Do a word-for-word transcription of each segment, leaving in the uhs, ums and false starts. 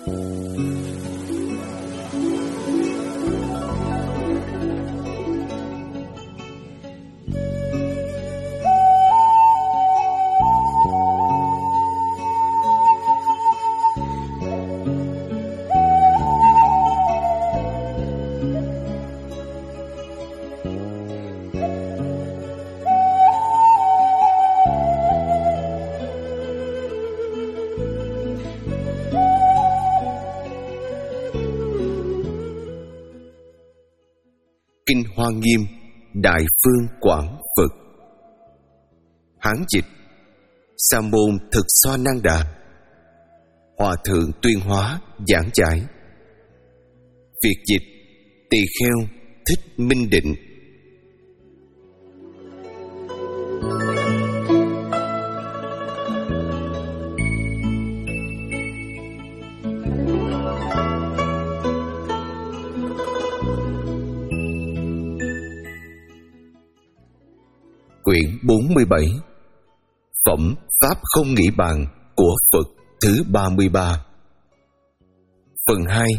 Kinh Hoa Nghiêm Đại Phương Quảng Phật. Hán dịch Sa môn Thực Xoa Năng Đà. Hòa thượng Tuyên Hóa giảng giải. Việt dịch Tỳ Kheo Thích Minh Định. Quyển bốn mươi bảy. Phẩm Pháp Không Nghĩ Bàn của Phật thứ ba mươi ba. Phần hai.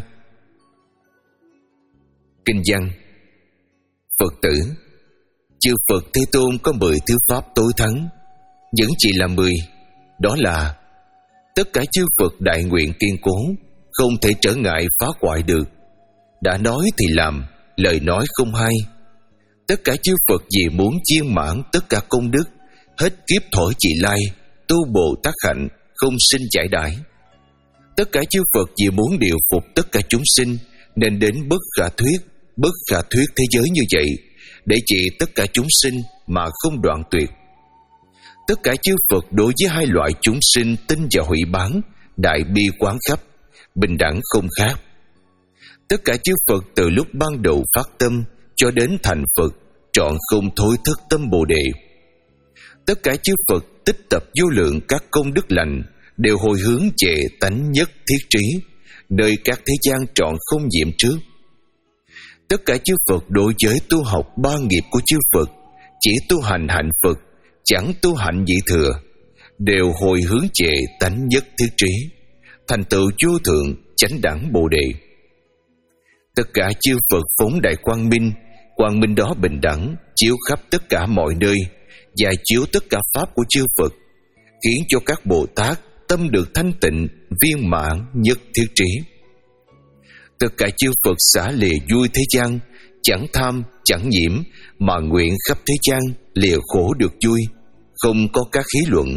Kinh văn. Phật tử, chư Phật Thế Tôn có mười thứ pháp tối thắng, vẫn chỉ là mười. Đó là tất cả chư Phật đại nguyện kiên cố, không thể trở ngại phá hoại được. Đã nói thì làm, lời nói không hay. Tất cả chư Phật vì muốn viên mãn tất cả công đức, hết kiếp thổi trì lai, tu Bồ Tát hạnh, không sinh giải đãi. Tất cả chư Phật vì muốn điều phục tất cả chúng sinh, nên đến bất khả thuyết, bất khả thuyết thế giới như vậy, để trị tất cả chúng sinh mà không đoạn tuyệt. Tất cả chư Phật đối với hai loại chúng sinh tin và hủy bán, đại bi quán khắp, bình đẳng không khác. Tất cả chư Phật từ lúc ban đầu phát tâm cho đến thành Phật, trọn không thối thức tâm Bồ Đề. Tất cả chư Phật tích tập vô lượng các công đức lành, đều hồi hướng về tánh nhất thiết trí, nơi các thế gian trọn không nhiễm trước. Tất cả chư Phật đối với tu học ba nghiệp của chư Phật, chỉ tu hành hạnh Phật, chẳng tu hạnh vị thừa, đều hồi hướng về tánh nhất thiết trí, thành tựu vô thượng chánh đẳng Bồ Đề. Tất cả chư Phật phóng đại quang minh, quang minh đó bình đẳng, chiếu khắp tất cả mọi nơi, và chiếu tất cả pháp của chư Phật, khiến cho các Bồ Tát tâm được thanh tịnh, viên mãn, nhất thiết trí. Tất cả chư Phật xả lìa vui thế gian, chẳng tham, chẳng nhiễm, mà nguyện khắp thế gian lìa khổ được vui, không có các khí luận.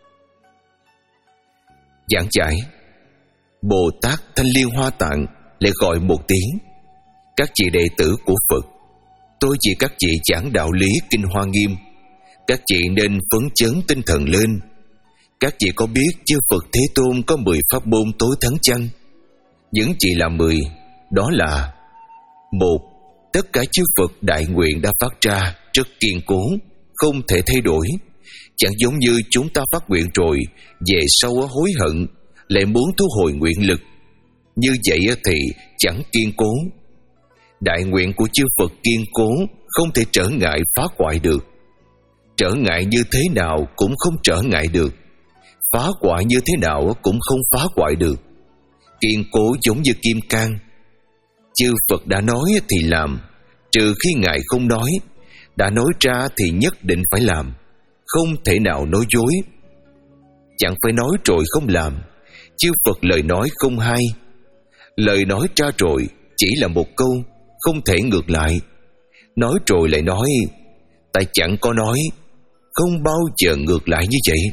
Giảng giải. Bồ Tát Thanh Liên Hoa Tạng lại gọi một tiếng: các vị đệ tử của Phật, tôi vì các vị giảng đạo lý Kinh Hoa Nghiêm, các vị nên phấn chấn tinh thần lên. Các vị có biết chư Phật Thế Tôn có mười pháp môn tối thắng chăng? Những chỉ là mười. Đó là: một, tất cả chư Phật đại nguyện đã phát ra rất kiên cố, không thể thay đổi, chẳng giống như chúng ta phát nguyện rồi về sau hối hận, lại muốn thu hồi nguyện lực. Như vậy thì chẳng kiên cố. Đại nguyện của chư Phật kiên cố, không thể trở ngại phá hoại được. Trở ngại như thế nào cũng không trở ngại được, phá hoại như thế nào cũng không phá hoại được. Kiên cố giống như kim cang. Chư Phật đã nói thì làm, trừ khi Ngài không nói. Đã nói ra thì nhất định phải làm, không thể nào nói dối. Chẳng phải nói rồi không làm. Chư Phật lời nói không hay. Lời nói ra rồi chỉ là một câu, không thể ngược lại. Nói rồi lại nói, tại chẳng có nói, không bao giờ ngược lại như vậy.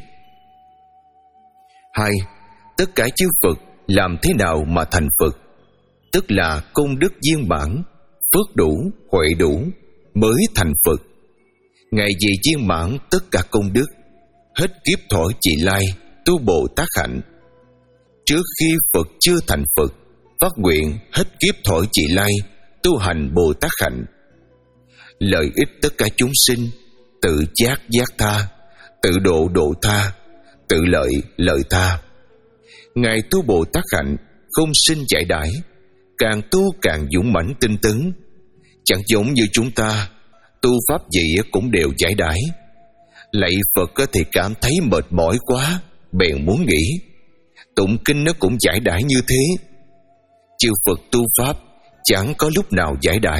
Hai, tất cả chư Phật làm thế nào mà thành Phật? Tức là công đức viên mãn, phước đủ, huệ đủ, mới thành Phật. Ngày vì viên mãn tất cả công đức, hết kiếp thọ trì lai, tu Bồ Tát hạnh. Trước khi Phật chưa thành Phật, phát nguyện hết kiếp thọ trì lai, tu hành Bồ Tát hạnh. Lợi ích tất cả chúng sinh, tự giác giác tha, tự độ độ tha, tự lợi lợi tha. Ngài tu Bồ Tát hạnh, không sinh giải đãi, càng tu càng dũng mãnh tinh tấn. Chẳng giống như chúng ta, tu pháp gì cũng đều giải đãi. Lạy Phật thì cảm thấy mệt mỏi quá, bèn muốn nghỉ. tụng kinh nó cũng giải đãi như thế. Chư Phật tu pháp chẳng có lúc nào giải đãi.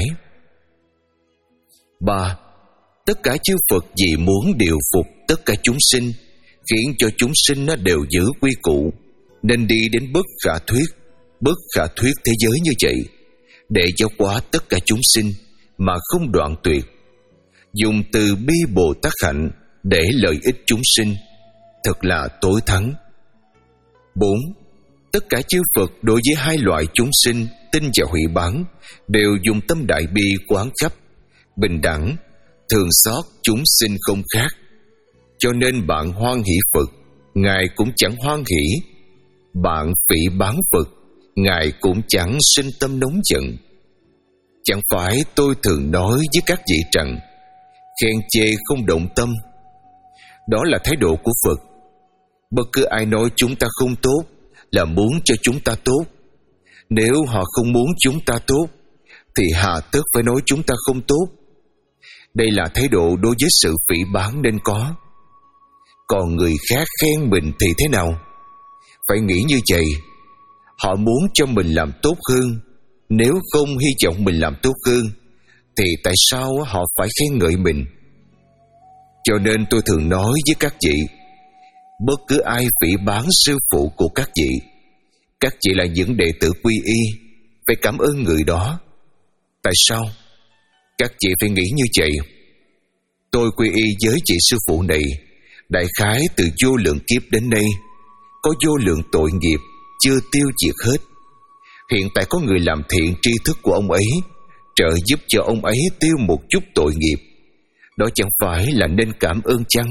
Ba, tất cả chư Phật vì muốn điều phục tất cả chúng sinh, khiến cho chúng sinh nó đều giữ quy củ, nên đi đến bất khả thuyết, bất khả thuyết thế giới như vậy, để giáo hóa tất cả chúng sinh mà không đoạn tuyệt, dùng từ bi Bồ Tát hạnh để lợi ích chúng sinh, thật là tối thắng. Bốn, tất cả chư Phật đối với hai loại chúng sinh tin và hủy bán đều dùng tâm đại bi quán khắp, bình đẳng, thường xót chúng sinh không khác. Cho nên bạn hoan hỷ Phật, Ngài cũng chẳng hoan hỷ. Bạn phỉ báng Phật, Ngài cũng chẳng sinh tâm nóng giận. Chẳng phải tôi thường nói với các vị rằng khen chê không động tâm. Đó là thái độ của Phật. Bất cứ ai nói chúng ta không tốt là muốn cho chúng ta tốt. Nếu họ không muốn chúng ta tốt thì hà tất phải nói chúng ta không tốt. Đây là thái độ đối với sự phỉ báng nên có. Còn người khác khen mình thì thế nào? Phải nghĩ như vậy. Họ muốn cho mình làm tốt hơn. Nếu không hy vọng mình làm tốt hơn thì tại sao họ phải khen ngợi mình? Cho nên tôi thường nói với các vị, bất cứ ai phỉ báng sư phụ của các vị, các vị là những đệ tử quy y, phải cảm ơn người đó. Tại sao? Các vị phải nghĩ như vậy. Tôi quy y với vị sư phụ này đại khái từ vô lượng kiếp đến nay, có vô lượng tội nghiệp chưa tiêu diệt hết. Hiện tại có người làm thiện tri thức của ông ấy, trợ giúp cho ông ấy tiêu một chút tội nghiệp. Đó chẳng phải là nên cảm ơn chăng?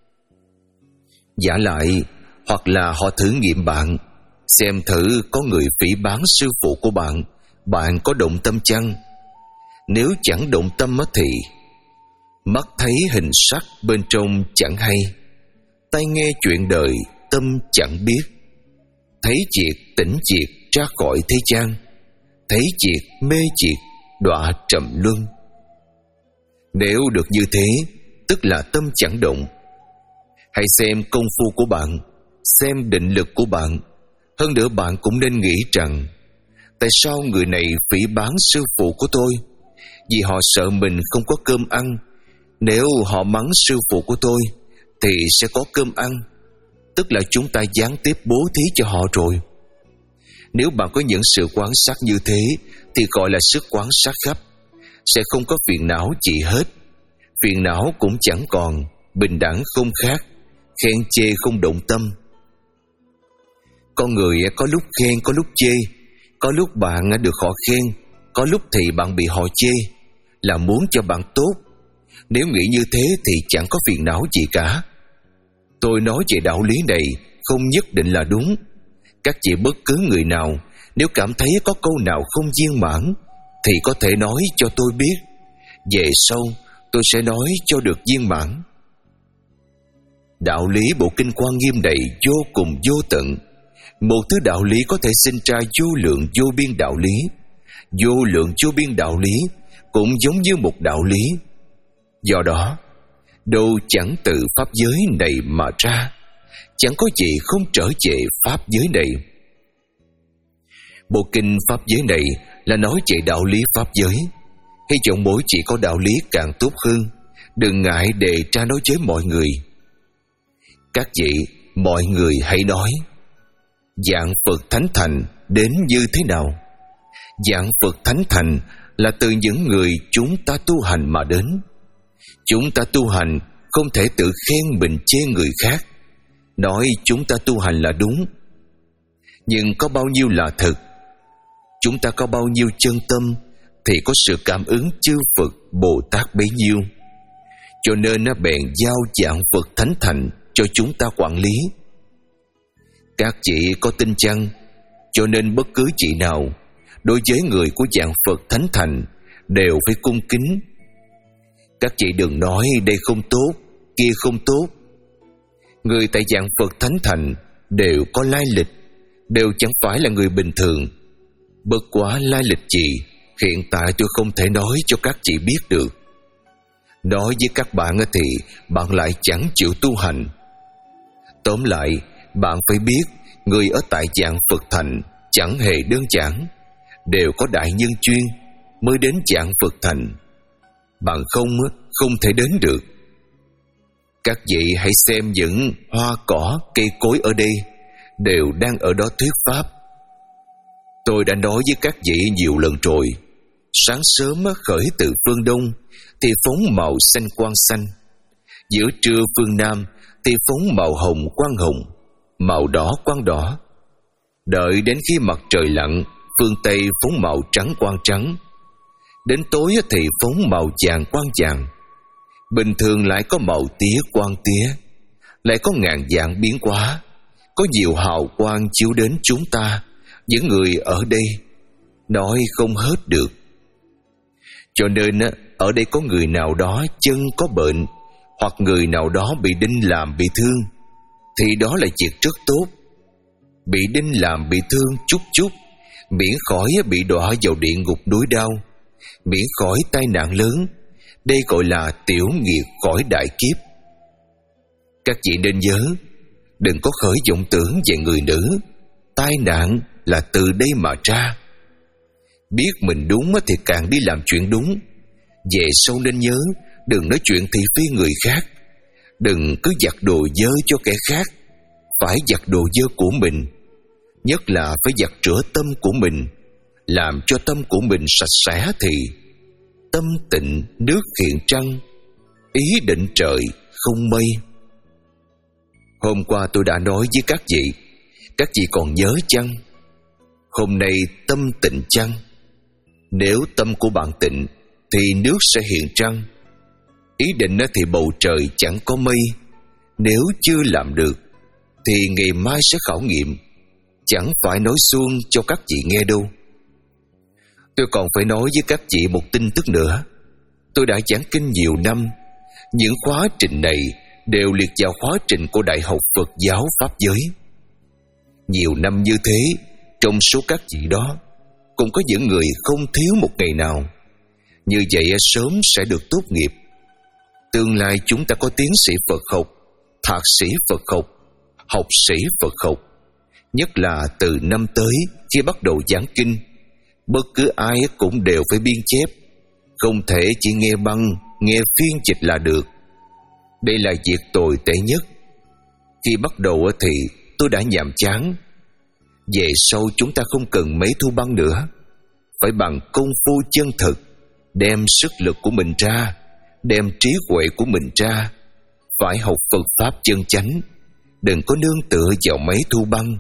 Giả lại, hoặc là họ thử nghiệm bạn, xem thử có người phỉ báng sư phụ của bạn, bạn có động tâm chăng? Nếu chẳng động tâm thì mắt thấy hình sắc bên trong chẳng hay, tai nghe chuyện đời tâm chẳng biết. Thấy diệt tỉnh diệt ra khỏi thế gian, thấy diệt mê diệt đọa trầm luân. Nếu được như thế, tức là tâm chẳng động. Hãy xem công phu của bạn, xem định lực của bạn. Hơn nữa bạn cũng nên nghĩ rằng, tại sao người này phỉ báng sư phụ của tôi? Vì họ sợ mình không có cơm ăn. Nếu họ mắng sư phụ của tôi thì sẽ có cơm ăn, tức là chúng ta gián tiếp bố thí cho họ rồi. Nếu bạn có những sự quan sát như thế thì gọi là sức quan sát khắp, sẽ không có phiền não gì hết. Phiền não cũng chẳng còn, bình đẳng không khác, khen chê không động tâm. Con người có lúc khen, có lúc chê. Có lúc bạn được họ khen, có lúc thì bạn bị họ chê, là muốn cho bạn tốt. Nếu nghĩ như thế thì chẳng có phiền não gì cả. Tôi nói về đạo lý này không nhất định là đúng. Các vị bất cứ người nào nếu cảm thấy có câu nào không viên mãn thì có thể nói cho tôi biết. Về sau tôi sẽ nói cho được viên mãn. Đạo lý bộ kinh Quan Nghiêm này vô cùng vô tận. Một thứ đạo lý có thể sinh ra vô lượng vô biên đạo lý. Vô lượng vô biên đạo lý cũng giống như một đạo lý. Do đó, đâu chẳng từ pháp giới này mà ra, chẳng có gì không trở về pháp giới này. Bộ kinh pháp giới này là nói về đạo lý pháp giới. Hy vọng mỗi chị có đạo lý càng tốt hơn, đừng ngại đề ra nói với mọi người. Các vị, mọi người hãy nói, dạng Phật thánh thành đến như thế nào? Dạng Phật thánh thành là từ những người chúng ta tu hành mà đến. Chúng ta tu hành không thể tự khen mình chê người khác, nói chúng ta tu hành là đúng. Nhưng có bao nhiêu là thực? Chúng ta có bao nhiêu chân tâm thì có sự cảm ứng chư Phật Bồ Tát bấy nhiêu. Cho nên nó bèn giao dạng Phật thánh thành cho chúng ta quản lý. Các chị có tin chăng? Cho nên bất cứ chị nào đối với người của dạng Phật thánh thành đều phải cung kính. Các chị đừng nói đây không tốt, kia không tốt. Người tại dạng Phật thánh thành đều có lai lịch, đều chẳng phải là người bình thường. Bất quá lai lịch gì hiện tại tôi không thể nói cho các chị biết được. Nói với các bạn thì bạn lại chẳng chịu tu hành. Tóm lại, bạn phải biết người ở tại dạng Phật thành chẳng hề đơn giản, đều có đại nhân chuyên mới đến dạng Phật thành, bằng không không thể đến được. Các vị hãy xem những hoa cỏ cây cối ở đây đều đang ở đó thuyết pháp. Tôi đã nói với các vị nhiều lần rồi, sáng sớm khởi từ phương đông thì phóng màu xanh quang xanh, giữa trưa phương nam thì phóng màu hồng quang hồng, màu đỏ quang đỏ. Đợi đến khi mặt trời lặn, phương tây phóng màu trắng quang trắng, đến tối thì phóng màu vàng quang vàng. Bình thường lại có màu tía quang tía, lại có ngàn dạng biến hóa, có nhiều hào quang chiếu đến chúng ta, những người ở đây, nói không hết được. Cho nên ở đây có người nào đó chân có bệnh, hoặc người nào đó bị đinh làm bị thương, thì đó là việc rất tốt. Bị đinh làm bị thương chút chút, miễn khỏi bị đọa vào địa ngục núi đau, miễn khỏi tai nạn lớn. Đây gọi là tiểu nghiệp khỏi đại kiếp. Các vị nên nhớ, đừng có khởi vọng tưởng về người nữ. Tai nạn là từ đây mà ra. Biết mình đúng thì càng đi làm chuyện đúng. Về sau nên nhớ, đừng nói chuyện thị phi người khác. Đừng cứ giặt đồ dơ cho kẻ khác, phải giặt đồ dơ của mình. Nhất là phải giặt rửa tâm của mình, làm cho tâm của mình sạch sẽ thì tâm tịnh nước hiện trăng, ý định trời không mây. Hôm qua tôi đã nói với các vị, các vị còn nhớ chăng? Hôm nay tâm tịnh chăng? Nếu tâm của bạn tịnh thì nước sẽ hiện trăng. Ý định thì bầu trời chẳng có mây. Nếu chưa làm được thì ngày mai sẽ khảo nghiệm. Chẳng phải nói suông cho các vị nghe đâu. Tôi còn phải nói với các vị một tin tức nữa. Tôi đã giảng kinh nhiều năm. Những khóa trình này đều liệt vào khóa trình của Đại học Phật giáo Pháp giới. Nhiều năm như thế, trong số các vị đó cũng có những người không thiếu một ngày nào. Như vậy sớm sẽ được tốt nghiệp. Tương lai chúng ta có tiến sĩ Phật học, thạc sĩ Phật học, học sĩ Phật học. Nhất là từ năm tới, khi bắt đầu giảng kinh, bất cứ ai cũng đều phải biên chép, không thể chỉ nghe băng, nghe phiên dịch là được. Đây là việc tồi tệ nhất. Khi bắt đầu thì tôi đã nhàm chán. Về sau chúng ta không cần mấy thu băng nữa, phải bằng công phu chân thực, đem sức lực của mình ra, đem trí huệ của mình ra. Phải học Phật Pháp chân chánh, đừng có nương tựa vào mấy thu băng.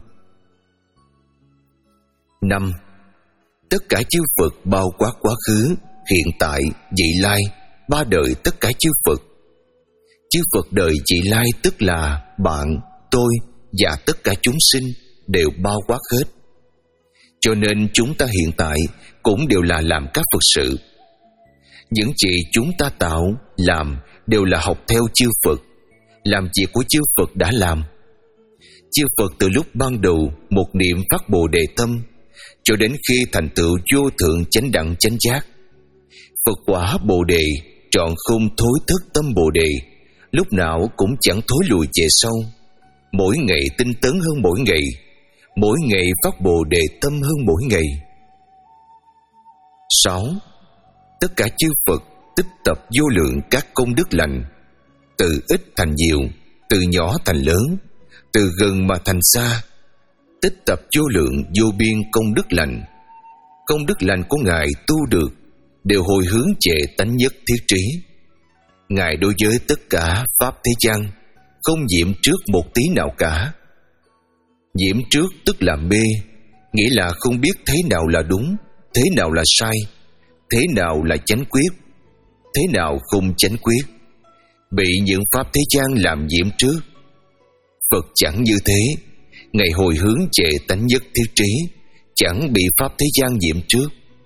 Năm, tất cả chư Phật bao quát quá khứ, hiện tại, vị lai, ba đời tất cả chư Phật. Chư Phật đời vị lai tức là bạn, tôi và tất cả chúng sinh đều bao quát hết. Cho nên chúng ta hiện tại cũng đều là làm các Phật sự. Những gì chúng ta tạo, làm đều là học theo chư Phật, làm việc của chư Phật đã làm. Chư Phật từ lúc ban đầu một niệm phát Bồ Đề tâm, cho đến khi thành tựu vô thượng chánh đẳng chánh giác. Phật quả Bồ Đề trọn không thối thức tâm Bồ Đề, lúc nào cũng chẳng thối lùi về sau. Mỗi ngày tinh tấn hơn mỗi ngày, mỗi ngày phát Bồ Đề tâm hơn mỗi ngày. Sáu, tất cả chư Phật tích tập vô lượng các công đức lành, từ ít thành nhiều, từ nhỏ thành lớn, từ gần mà thành xa. Tích tập vô lượng vô biên công đức lành. Công đức lành của Ngài tu được đều hồi hướng về tánh nhất thiết trí. Ngài đối với tất cả pháp thế gian không nhiễm trước một tí nào cả. Nhiễm trước tức là mê, nghĩa là không biết thế nào là đúng, thế nào là sai, thế nào là chánh quyết, thế nào không chánh quyết. Bị những pháp thế gian làm nhiễm trước. Phật chẳng như thế. Ngài hồi hướng về tánh nhất thiết trí, chẳng bị pháp thế gian nhiễm trước.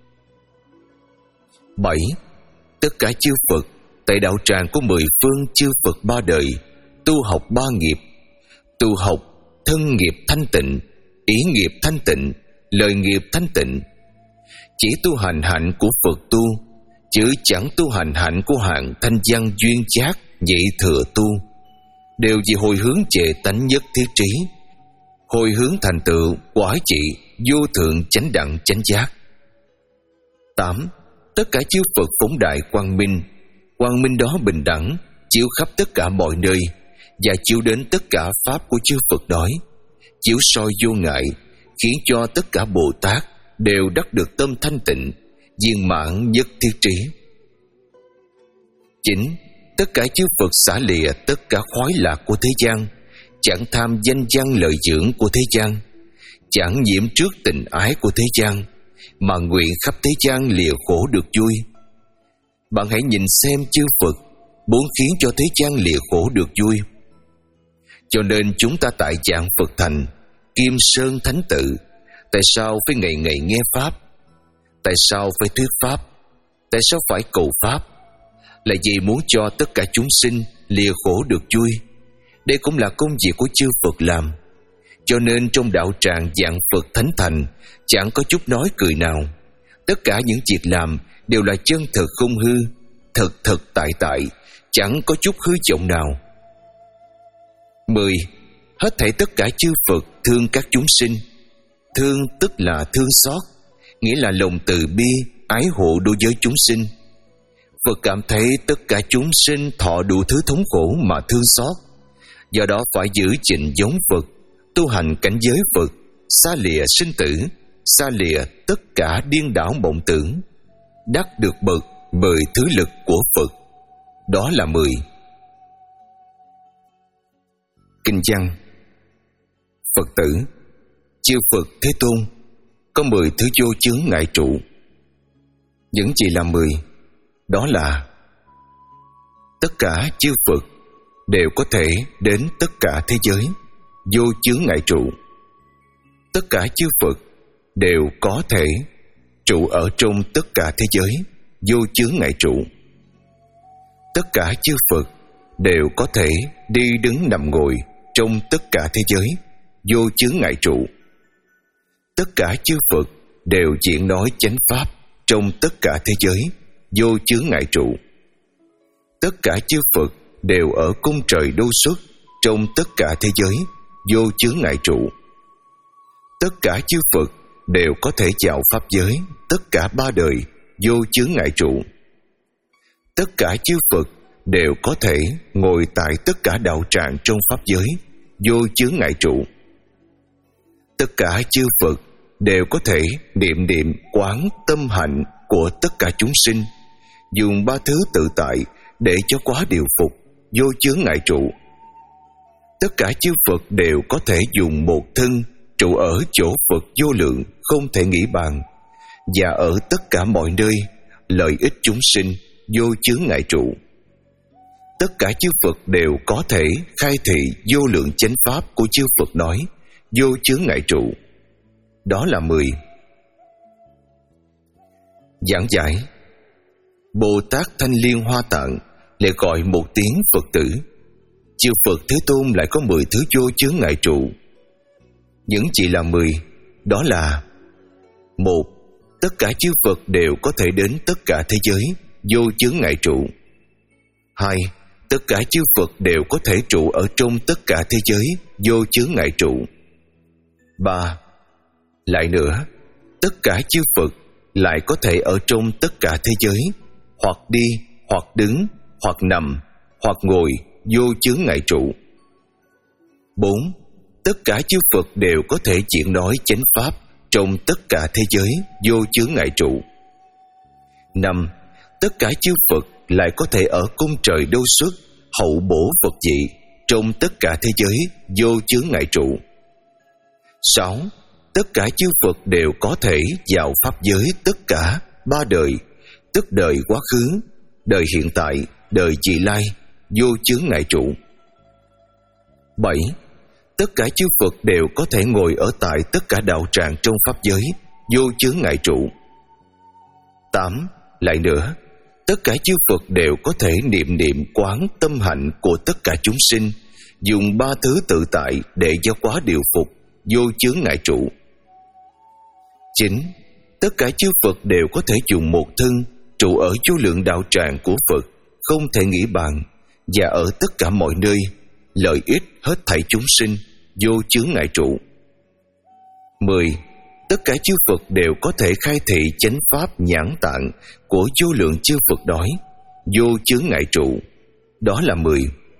Bảy, tất cả chư Phật tại đạo tràng của mười phương chư Phật ba đời tu học ba nghiệp. Tu học thân nghiệp thanh tịnh, ý nghiệp thanh tịnh, lời nghiệp thanh tịnh. Chỉ tu hành hạnh của Phật tu, chứ chẳng tu hành hạnh của hạng thanh văn duyên giác nhị thừa tu, đều vì hồi hướng về tánh nhất thiết trí. hồi hướng thành tựu quả trị vô thượng chánh đẳng chánh giác. Tám. Tất cả chư Phật phóng đại quang minh. Quang minh đó bình đẳng, chiếu khắp tất cả mọi nơi và chiếu đến tất cả pháp của chư Phật nói, chiếu soi vô ngại, khiến cho tất cả Bồ Tát đều đắc được tâm thanh tịnh, viên mãn nhất thiết trí. Chín. Tất cả chư Phật xả lìa tất cả khoái lạc của thế gian, chẳng tham danh văn lợi dưỡng của thế gian, chẳng nhiễm trước tình ái của thế gian, mà nguyện khắp thế gian lìa khổ được vui. Bạn hãy nhìn xem chư Phật muốn khiến cho thế gian lìa khổ được vui. Cho nên chúng ta tại dạng Phật thành, Kim Sơn Thánh Tự, tại sao phải ngày ngày nghe Pháp? Tại sao phải thuyết Pháp? Tại sao phải cầu Pháp? Là vì muốn cho tất cả chúng sinh lìa khổ được vui. Đây cũng là công việc của chư Phật làm. Cho nên trong đạo tràng dạng Phật Thánh Thành chẳng có chút nói cười nào. Tất cả những việc làm đều là chân thật không hư, thật thật tại tại, chẳng có chút hư vọng nào. Mười. Hết thảy tất cả chư Phật thương các chúng sinh. Thương tức là thương xót, nghĩa là lòng từ bi, ái hộ đối với chúng sinh. Phật cảm thấy tất cả chúng sinh thọ đủ thứ thống khổ mà thương xót, do đó phải giữ gìn giống Phật, tu hành cảnh giới Phật, xa lìa sinh tử, xa lìa tất cả điên đảo mộng tưởng, đắc được bậc mười thứ lực của Phật. Đó là mười. Kinh văn. Phật tử, chư Phật Thế Tôn có mười thứ vô chướng ngại trụ. Những gì là mười? Đó là tất cả chư Phật đều có thể đến tất cả thế giới vô chướng ngại trụ. Tất cả chư Phật đều có thể trụ ở trong tất cả thế giới vô chướng ngại trụ. Tất cả chư Phật đều có thể đi đứng nằm ngồi trong tất cả thế giới vô chướng ngại trụ. Tất cả chư Phật đều diễn nói chánh pháp trong tất cả thế giới vô chướng ngại trụ. Tất cả chư Phật đều ở cung trời đô xuất trong tất cả thế giới vô chướng ngại trụ. Tất cả chư Phật đều có thể vào pháp giới tất cả ba đời vô chướng ngại trụ. Tất cả chư Phật đều có thể ngồi tại tất cả đạo tràng trong pháp giới vô chướng ngại trụ. Tất cả chư Phật đều có thể niệm niệm quán tâm hạnh của tất cả chúng sinh, dùng ba thứ tự tại để cho quá điều phục vô chướng ngại trụ. Tất cả chư Phật đều có thể dùng một thân trụ ở chỗ Phật vô lượng không thể nghĩ bàn, và ở tất cả mọi nơi lợi ích chúng sinh vô chướng ngại trụ. Tất cả chư Phật đều có thể khai thị vô lượng chánh pháp của chư Phật nói vô chướng ngại trụ. Đó là mười. Giảng giải. Bồ Tát Thanh Liên Hoa Tạng lại gọi một tiếng Phật tử. Chư Phật Thế Tôn lại có mười thứ vô chướng ngại trụ. Những chỉ là mười. Đó là: một. Tất cả chư Phật đều có thể đến tất cả thế giới vô chướng ngại trụ. Hai. Tất cả chư Phật đều có thể trụ ở trong tất cả thế giới vô chướng ngại trụ. Ba. Lại nữa, tất cả chư Phật lại có thể ở trong tất cả thế giới, hoặc đi, hoặc đứng, hoặc nằm, hoặc ngồi vô chướng ngại trụ. Bốn. Tất cả chư Phật đều có thể diễn nói chánh pháp trong tất cả thế giới vô chướng ngại trụ. Năm. Tất cả chư Phật lại có thể ở cung trời đô xuất hậu bổ Phật vị trong tất cả thế giới vô chướng ngại trụ. Sáu. Tất cả chư Phật đều có thể vào pháp giới tất cả ba đời, tức đời quá khứ, đời hiện tại, đời vị lai, vô chướng ngại trụ. Bảy. Tất cả chư Phật đều có thể ngồi ở tại tất cả đạo tràng trong pháp giới, vô chướng ngại trụ. Tám. Lại nữa, tất cả chư Phật đều có thể niệm niệm quán tâm hạnh của tất cả chúng sinh, dùng ba thứ tự tại để giáo hóa điều phục, vô chướng ngại trụ. Chín. Tất cả chư Phật đều có thể dùng một thân trụ ở vô lượng đạo tràng của Phật, không thể nghĩ bàn, và ở tất cả mọi nơi lợi ích hết thảy chúng sinh, vô chướng ngại trụ. Mười, tất cả chư Phật đều có thể khai thị chánh pháp nhãn tạng của vô lượng chư Phật đói, vô chướng ngại trụ. Đó là mười.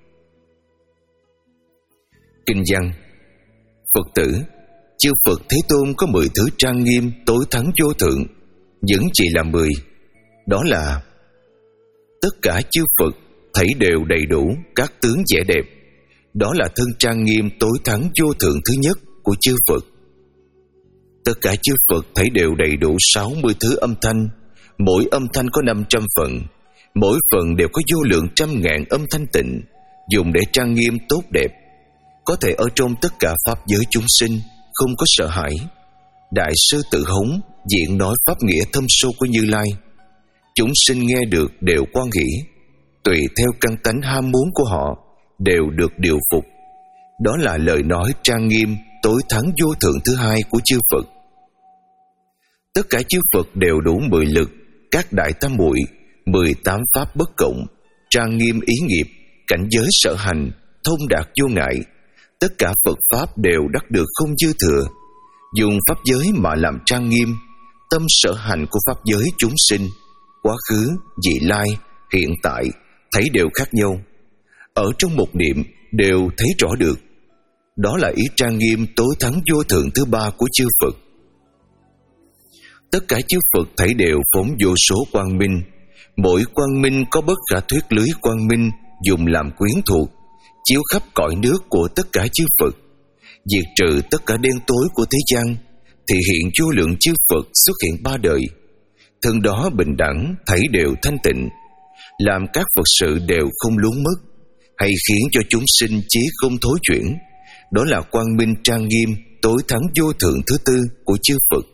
Kinh văn: Phật tử, chư Phật Thế Tôn có mười thứ trang nghiêm tối thắng vô thượng, những chỉ là mười. Đó là: tất cả chư Phật thảy đều đầy đủ các tướng vẻ đẹp. Đó là thân trang nghiêm tối thắng vô thượng thứ nhất của chư Phật. Tất cả chư Phật thảy đều đầy đủ sáu mươi thứ âm thanh, mỗi âm thanh có năm trăm phần, mỗi phần đều có vô lượng trăm ngàn âm thanh tịnh, dùng để trang nghiêm tốt đẹp, có thể ở trong tất cả pháp giới chúng sinh, không có sợ hãi. Đại sư Tự Hống diện nói pháp nghĩa thâm sâu của Như Lai. Chúng sinh nghe được đều hoan hỷ, tùy theo căn tánh ham muốn của họ, đều được điều phục. Đó là lời nói trang nghiêm tối thắng vô thượng thứ hai của chư Phật. Tất cả chư Phật đều đủ mười lực, các đại tam muội, mười tám pháp bất cộng, trang nghiêm ý nghiệp, cảnh giới sở hành, thông đạt vô ngại. Tất cả Phật pháp đều đắc được không dư thừa, dùng pháp giới mà làm trang nghiêm. Tâm sở hành của pháp giới chúng sinh, quá khứ, vị lai, hiện tại, thấy đều khác nhau, ở trong một niệm đều thấy rõ được. Đó là ý trang nghiêm tối thắng vô thượng thứ ba của chư Phật. Tất cả chư Phật thảy đều phóng vô số quang minh, mỗi quang minh có bất khả thuyết lưới quang minh dùng làm quyến thuộc, chiếu khắp cõi nước của tất cả chư Phật, diệt trừ tất cả đen tối của thế gian, thị hiện vô lượng chư Phật xuất hiện ba đời. Thân đó bình đẳng, thảy đều thanh tịnh, làm các Phật sự đều không luống mất, hay khiến cho chúng sinh chí không thối chuyển. Đó là quang minh trang nghiêm tối thắng vô thượng thứ tư của chư Phật.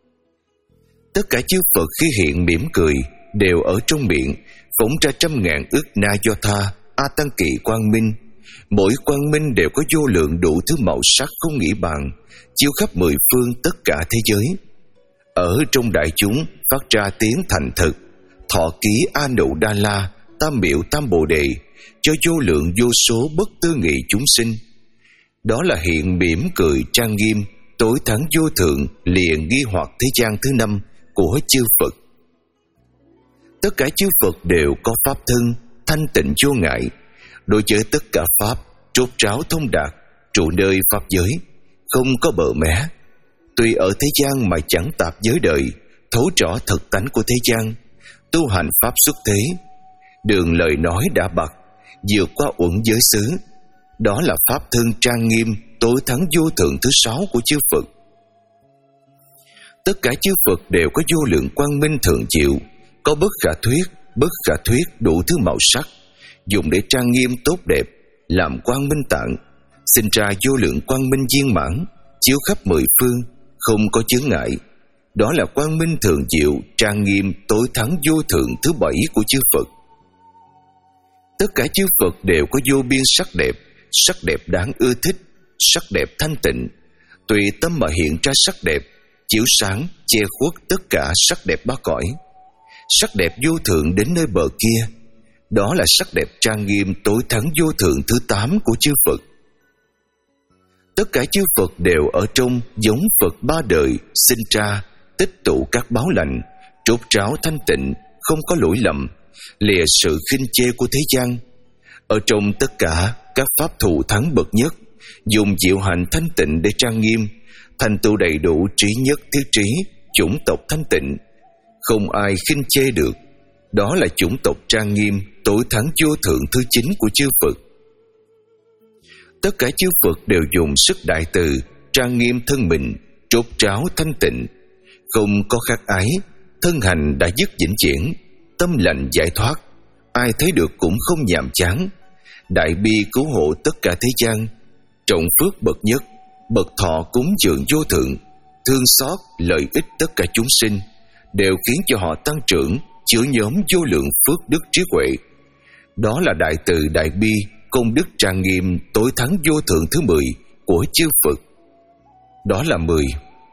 Tất cả chư Phật khi hiện mỉm cười, đều ở trong miệng phóng ra trăm ngàn ức na do tha a tăng kỵ quang minh. Mỗi quang minh đều có vô lượng đủ thứ màu sắc không nghĩ bàn, chiếu khắp mười phương tất cả thế giới. Ở trong đại chúng phát ra tiếng thành thực, thọ ký a nụ đa la, tam miệu tam bồ đề, cho vô lượng vô số bất tư nghị chúng sinh. Đó là hiện mỉm cười trang nghiêm tối thắng vô thượng liền nghi hoặc thế gian thứ năm của chư Phật. Tất cả chư Phật đều có pháp thân thanh tịnh vô ngại, đối với tất cả pháp trốt ráo thông đạt, trụ nơi pháp giới, không có bợ mẽ. Tuy ở thế gian mà chẳng tạp giới đời, thấu rõ thực tánh của thế gian, tu hành pháp xuất thế, đường lời nói đã bặt, vượt qua uẩn giới xứ. Đó là pháp thân trang nghiêm tối thắng vô thượng thứ sáu của chư Phật. Tất cả chư Phật đều có vô lượng quang minh thượng diệu, có bất khả thuyết, bất khả thuyết đủ thứ màu sắc, dùng để trang nghiêm tốt đẹp, làm quang minh tạng, sinh ra vô lượng quang minh viên mãn, chiếu khắp mười phương, không có chướng ngại. Đó là quang minh thượng diệu, trang nghiêm tối thắng vô thượng thứ bảy của chư Phật. Tất cả chư Phật đều có vô biên sắc đẹp, sắc đẹp đáng ưa thích, sắc đẹp thanh tịnh, tùy tâm mà hiện ra sắc đẹp, chiếu sáng, che khuất tất cả sắc đẹp ba cõi. Sắc đẹp vô thượng đến nơi bờ kia, đó là sắc đẹp trang nghiêm tối thắng vô thượng thứ tám của chư Phật. Tất cả chư Phật đều ở trong giống Phật ba đời sinh ra, tích tụ các báo lành, trốt ráo thanh tịnh, không có lỗi lầm, lìa sự khinh chê của thế gian. Ở trong tất cả các pháp thù thắng bậc nhất, dùng diệu hành thanh tịnh để trang nghiêm, thành tựu đầy đủ trí nhất thiết trí, chủng tộc thanh tịnh, không ai khinh chê được. Đó là chủng tộc trang nghiêm tối thắng vô thượng thứ chín của chư Phật. Tất cả chư Phật đều dùng sức đại từ trang nghiêm thân mình, trốt ráo thanh tịnh, không có khắc ái, thân hành đã dứt vĩnh viễn, tâm lành giải thoát, ai thấy được cũng không nhàm chán. Đại bi cứu hộ tất cả thế gian, trọng phước bậc nhất, bậc thọ cúng dường vô thượng, thương xót lợi ích tất cả chúng sinh, đều khiến cho họ tăng trưởng, chứa nhóm vô lượng phước đức trí huệ. Đó là đại từ đại bi công đức trang nghiêm tối thắng vô thượng thứ mười của chư Phật. Đó là mười.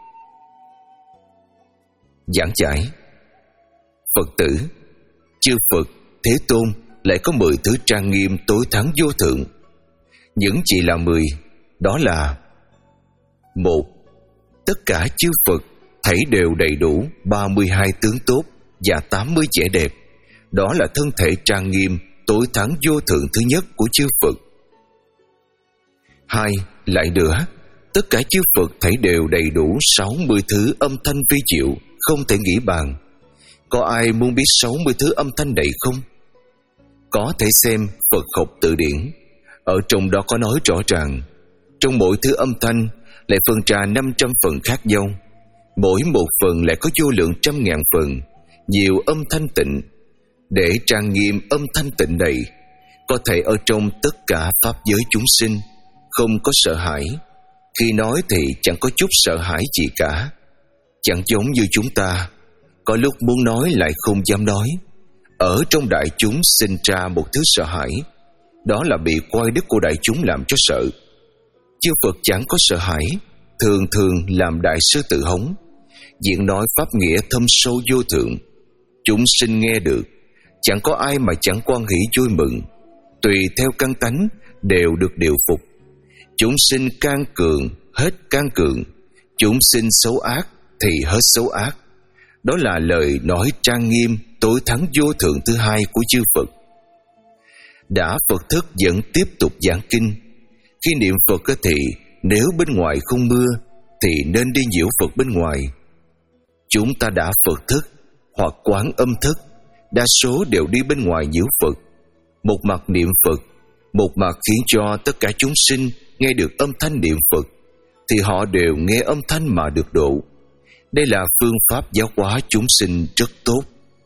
Giảng giải: Phật tử, chư Phật Thế Tôn lại có mười thứ trang nghiêm tối thắng vô thượng. Những chỉ là mười, đó là: một. Tất cả chư Phật thảy đều đầy đủ ba mươi hai tướng tốt và tám mươi vẻ đẹp. Đó là thân thể trang nghiêm tối thắng vô thượng thứ nhất của chư Phật. Hai, lại nữa, tất cả chư Phật thảy đều đầy đủ sáu mươi thứ âm thanh vi diệu không thể nghĩ bàn. Có ai muốn biết sáu mươi thứ âm thanh này không? Có thể xem Phật học từ điển. Ở trong đó có nói rõ ràng, trong mỗi thứ âm thanh lại phân ra năm trăm phần khác nhau. Mỗi một phần lại có vô lượng trăm ngàn phần, nhiều âm thanh tịnh. Để trang nghiêm âm thanh tịnh này, có thể ở trong tất cả pháp giới chúng sinh, không có sợ hãi. Khi nói thì chẳng có chút sợ hãi gì cả. Chẳng giống như chúng ta, có lúc muốn nói lại không dám nói. Ở trong đại chúng sinh ra một thứ sợ hãi, đó là bị coi đức của đại chúng làm cho sợ. Chư Phật chẳng có sợ hãi, thường thường làm đại sư tự hống, diện nói pháp nghĩa thâm sâu vô thượng. Chúng sinh nghe được, chẳng có ai mà chẳng hoan hỷ vui mừng. Tùy theo căn tánh đều được điều phục. Chúng sinh can cường hết can cường, chúng sinh xấu ác thì hết xấu ác. Đó là lời nói trang nghiêm tối thắng vô thượng thứ hai của chư Phật. Đã Phật thức vẫn tiếp tục giảng kinh. Khi niệm Phật thì nếu bên ngoài không mưa thì nên đi nhiễu Phật bên ngoài. Chúng ta đã Phật thức hoặc quán âm thức, đa số đều đi bên ngoài nhiễu Phật. Một mặt niệm Phật, một mặt khiến cho tất cả chúng sinh nghe được âm thanh niệm Phật, thì họ đều nghe âm thanh mà được độ. Đây là phương pháp giáo hóa chúng sinh rất tốt.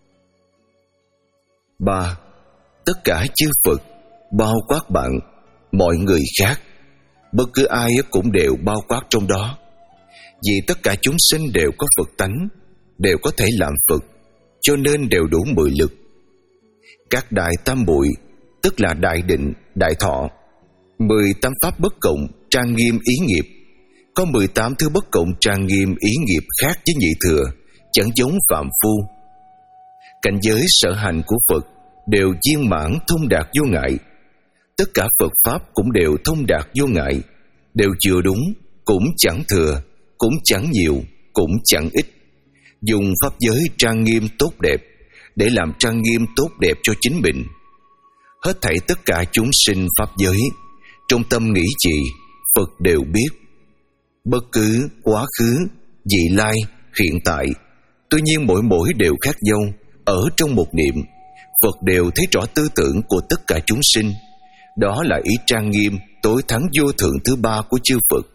Ba, tất cả chư Phật, bao quát bạn, mọi người khác, bất cứ ai cũng đều bao quát trong đó. Vì tất cả chúng sinh đều có Phật tánh, đều có thể làm Phật, cho nên đều đủ mười lực. Các đại tam muội, tức là đại định, đại thọ, mười tám pháp bất cộng trang nghiêm ý nghiệp. Có mười tám thứ bất cộng trang nghiêm ý nghiệp khác với nhị thừa, chẳng giống phạm phu. Cảnh giới sở hành của Phật đều viên mãn thông đạt vô ngại. Tất cả Phật pháp cũng đều thông đạt vô ngại, đều chưa đúng, cũng chẳng thừa, cũng chẳng nhiều, cũng chẳng ít. Dùng pháp giới trang nghiêm tốt đẹp để làm trang nghiêm tốt đẹp cho chính mình. Hết thảy tất cả chúng sinh pháp giới, trong tâm nghĩ gì Phật đều biết. Bất cứ quá khứ, vị lai, hiện tại, tuy nhiên mỗi mỗi đều khác nhau. Ở trong một niệm, Phật đều thấy rõ tư tưởng của tất cả chúng sinh. Đó là ý trang nghiêm tối thắng vô thượng thứ ba của chư Phật.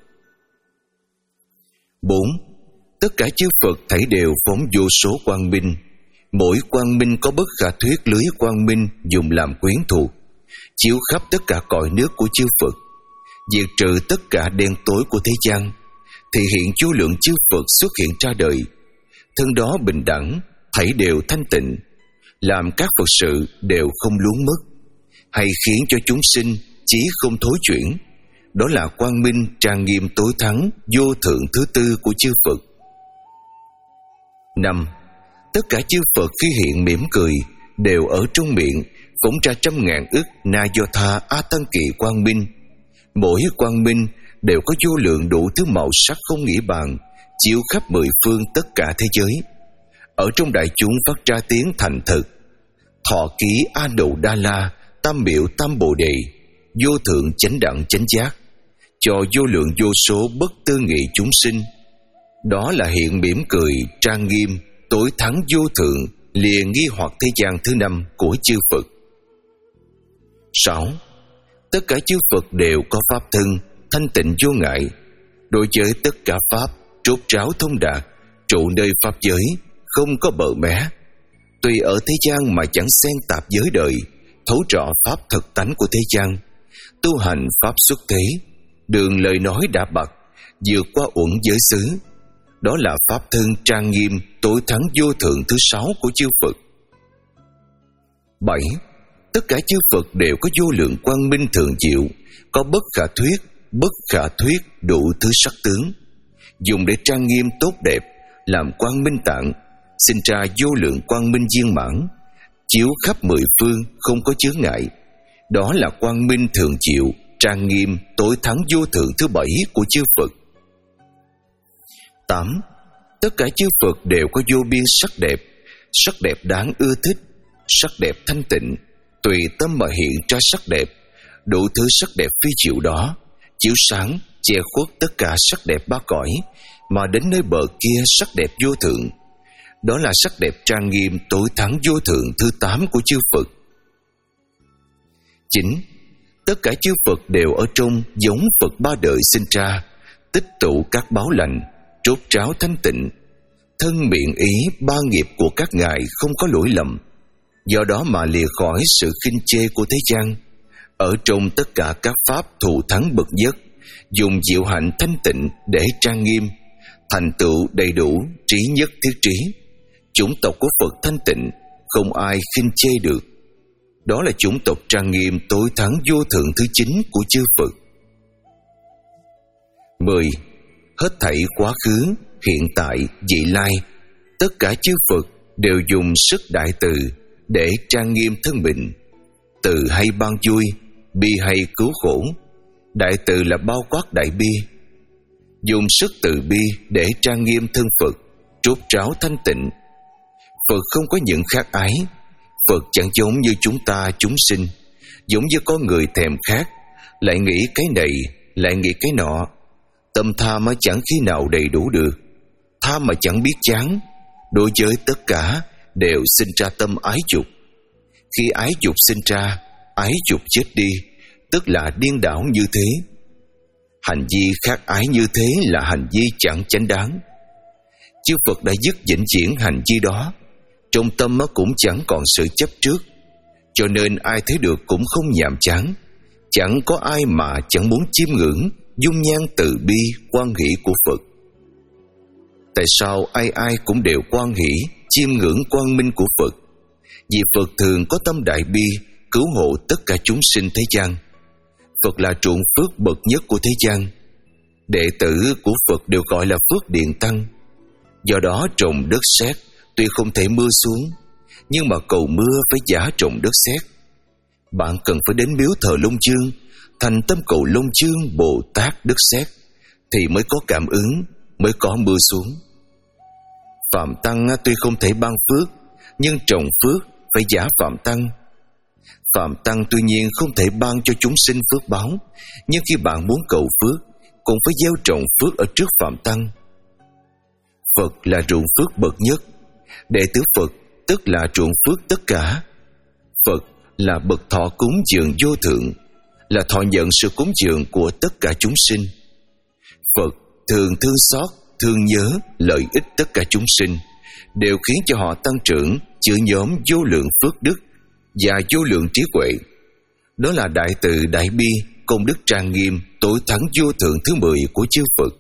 Bốn, tất cả chư Phật thảy đều phóng vô số quang minh. Mỗi quang minh có bất khả thuyết lưới quang minh dùng làm quyến thuộc, chiếu khắp tất cả cõi nước của chư Phật, diệt trừ tất cả đen tối của thế gian, thì hiện vô lượng chư Phật xuất hiện ra đời. Thân đó bình đẳng, thảy đều thanh tịnh, làm các Phật sự đều không luống mất, hay khiến cho chúng sinh chí không thối chuyển. Đó là quang minh trang nghiêm tối thắng vô thượng thứ tư của chư Phật. Năm, tất cả chư Phật khi hiện mỉm cười đều ở trong miệng phóng ra trăm ngàn ức na do tha a tăng kỳ quang minh. Mỗi quang minh đều có vô lượng đủ thứ màu sắc không nghĩ bàn, chiếu khắp mười phương tất cả thế giới. Ở trong đại chúng phát ra tiếng thành thực: thọ ký a nụ đa la, tam miệu tam bồ đề, vô thượng chánh đẳng chánh giác, cho vô lượng vô số bất tư nghị chúng sinh. Đó là hiện mỉm cười trang nghiêm tối thắng vô thượng lìa nghi hoặc thế gian thứ năm của chư Phật. Sáu, tất cả chư Phật đều có pháp thân thanh tịnh vô ngại. Đối với tất cả pháp rốt ráo thông đạt, trụ nơi pháp giới, không có bờ mé. Tuy ở thế gian mà chẳng xen tạp giới đời, thấu rõ pháp thực tánh của thế gian, tu hành pháp xuất thế, đường lời nói đã bật, vượt qua uẩn giới xứ. Đó là pháp thân trang nghiêm tối thắng vô thượng thứ sáu của chư Phật. Bảy, tất cả chư Phật đều có vô lượng quang minh thường diệu, có bất khả thuyết, bất khả thuyết đủ thứ sắc tướng, dùng để trang nghiêm tốt đẹp, làm quang minh tạng, sinh ra vô lượng quang minh viên mãn, chiếu khắp mười phương không có chướng ngại. Đó là quang minh thường diệu, trang nghiêm tối thắng vô thượng thứ bảy của chư Phật. Tám, tất cả chư Phật đều có vô biên sắc đẹp, sắc đẹp đáng ưa thích, sắc đẹp thanh tịnh, tùy tâm mà hiện ra sắc đẹp. Đủ thứ sắc đẹp phi diệu đó chiếu sáng che khuất tất cả sắc đẹp ba cõi, mà đến nơi bờ kia sắc đẹp vô thượng. Đó là sắc đẹp trang nghiêm tối thắng vô thượng thứ tám của chư Phật. Chín, tất cả chư Phật đều ở trong giống Phật ba đời sinh ra, tích tụ các báo lành, trốt ráo thanh tịnh. Thân miệng ý ba nghiệp của các ngài không có lỗi lầm, do đó mà lìa khỏi sự khinh chê của thế gian. Ở trong tất cả các pháp thù thắng bậc nhất, dùng diệu hạnh thanh tịnh để trang nghiêm, thành tựu đầy đủ trí nhất thiết trí. Chủng tộc của Phật thanh tịnh, không ai khinh chê được. Đó là chủng tộc trang nghiêm tối thắng vô thượng thứ chín của chư Phật. Mười, hết thảy quá khứ, hiện tại, vị lai, tất cả chư Phật đều dùng sức đại từ để trang nghiêm thân mình. Từ hay ban vui, bi hay cứu khổ. Đại từ là bao quát đại bi. Dùng sức từ bi để trang nghiêm thân Phật, trốt ráo thanh tịnh. Phật không có những khác ái. Phật chẳng giống như chúng ta chúng sinh, giống như có người thèm khát, lại nghĩ cái này, lại nghĩ cái nọ. Tâm tham mà chẳng khi nào đầy đủ được, tham mà chẳng biết chán. Đối với tất cả đều sinh ra tâm ái dục. Khi ái dục sinh ra, ái dục chết đi, tức là điên đảo như thế. Hành vi khác ái như thế là hành vi chẳng chánh đáng. Chư Phật đã dứt vĩnh viễn hành vi đó, trong tâm nó cũng chẳng còn sự chấp trước, cho nên ai thấy được cũng không nhàm chán. Chẳng có ai mà chẳng muốn chiêm ngưỡng dung nhan từ bi quan hỷ của Phật. Tại sao ai ai cũng đều quan hỷ chiêm ngưỡng quang minh của Phật? Vì Phật thường có tâm đại bi, cứu hộ tất cả chúng sinh thế gian. Phật là ruộng phước bậc nhất của thế gian. Đệ tử của Phật đều gọi là phước điền tăng. Do đó trồng đất sét tuy không thể mưa xuống, nhưng mà cầu mưa phải giả trồng đất sét. Bạn cần phải đến miếu thờ Long Dương, thành tâm cầu Long Dương Bồ Tát đất sét, thì mới có cảm ứng, mới có mưa xuống. Phạm tăng tuy không thể ban phước, nhưng trồng phước phải giả phạm tăng. Phạm tăng tuy nhiên không thể ban cho chúng sinh phước báo, nhưng khi bạn muốn cầu phước, cũng phải gieo trồng phước ở trước phạm tăng. Phật là ruộng phước bậc nhất. Đệ tử Phật tức là ruộng phước tất cả. Phật là bậc thọ cúng dường vô thượng, là thọ nhận sự cúng dường của tất cả chúng sinh. Phật thường thương xót, thương nhớ lợi ích tất cả chúng sinh, đều khiến cho họ tăng trưởng chữ nhóm vô lượng phước đức và vô lượng trí huệ. Đó là đại từ đại bi, công đức trang nghiêm tối thắng vô thượng thứ mười của chư Phật.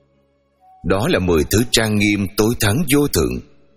Đó là mười thứ trang nghiêm tối thắng vô thượng.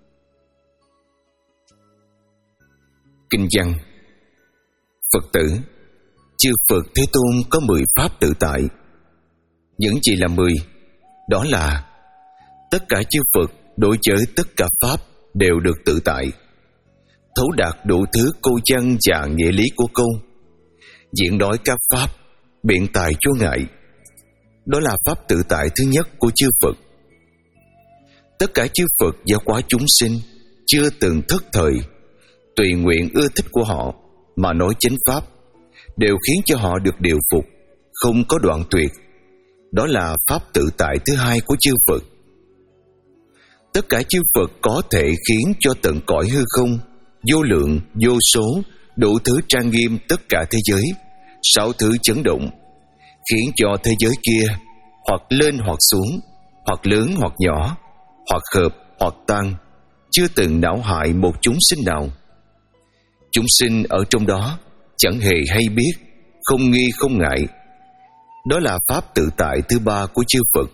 Kinh văn: Phật tử, chư Phật Thế Tôn có mười pháp tự tại. Những gì là mười? Đó là tất cả chư Phật đối với tất cả pháp đều được tự tại, thấu đạt đủ thứ câu văn và nghĩa lý của câu, diễn nói các pháp, biện tài cho ngại. Đó là pháp tự tại thứ nhất của chư Phật. Tất cả chư Phật giáo hóa chúng sinh chưa từng thất thời, tùy nguyện ưa thích của họ mà nói chánh pháp, đều khiến cho họ được điều phục, không có đoạn tuyệt. Đó là pháp tự tại thứ hai của chư Phật. Tất cả chư Phật có thể khiến cho tận cõi hư không, vô lượng, vô số, đủ thứ trang nghiêm tất cả thế giới, sáu thứ chấn động, khiến cho thế giới kia hoặc lên hoặc xuống, hoặc lớn hoặc nhỏ, hoặc hợp hoặc tan, chưa từng não hại một chúng sinh nào. Chúng sinh ở trong đó chẳng hề hay biết, không nghi không ngại. Đó là pháp tự tại thứ ba của chư Phật.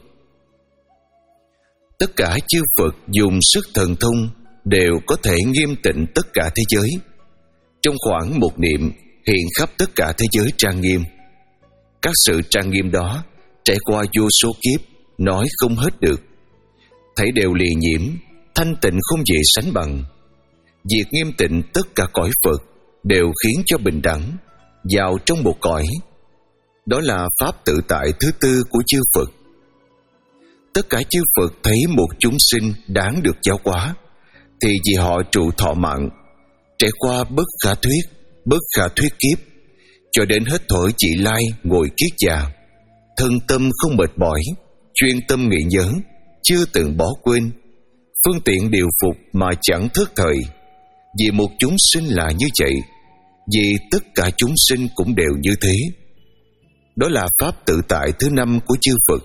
Tất cả chư Phật dùng sức thần thông đều có thể nghiêm tịnh tất cả thế giới. Trong khoảng một niệm hiện khắp tất cả thế giới trang nghiêm. Các sự trang nghiêm đó trải qua vô số kiếp, nói không hết được. Thảy đều lìa nhiễm, thanh tịnh không gì sánh bằng. Việc nghiêm tịnh tất cả cõi Phật đều khiến cho bình đẳng vào trong một cõi. Đó là pháp tự tại thứ tư của chư Phật. tất cả chư Phật thấy một chúng sinh đáng được giáo hóa, thì vì họ trụ thọ mạng, trải qua bất khả thuyết, bất khả thuyết kiếp, cho đến hết thổi chị lai ngồi kiết già, thân tâm không mệt mỏi, chuyên tâm nghĩ nhớ, chưa từng bỏ quên, phương tiện điều phục mà chẳng thất thời. Vì một chúng sinh là như vậy, vì tất cả chúng sinh cũng đều như thế. Đó là pháp tự tại thứ năm của chư Phật.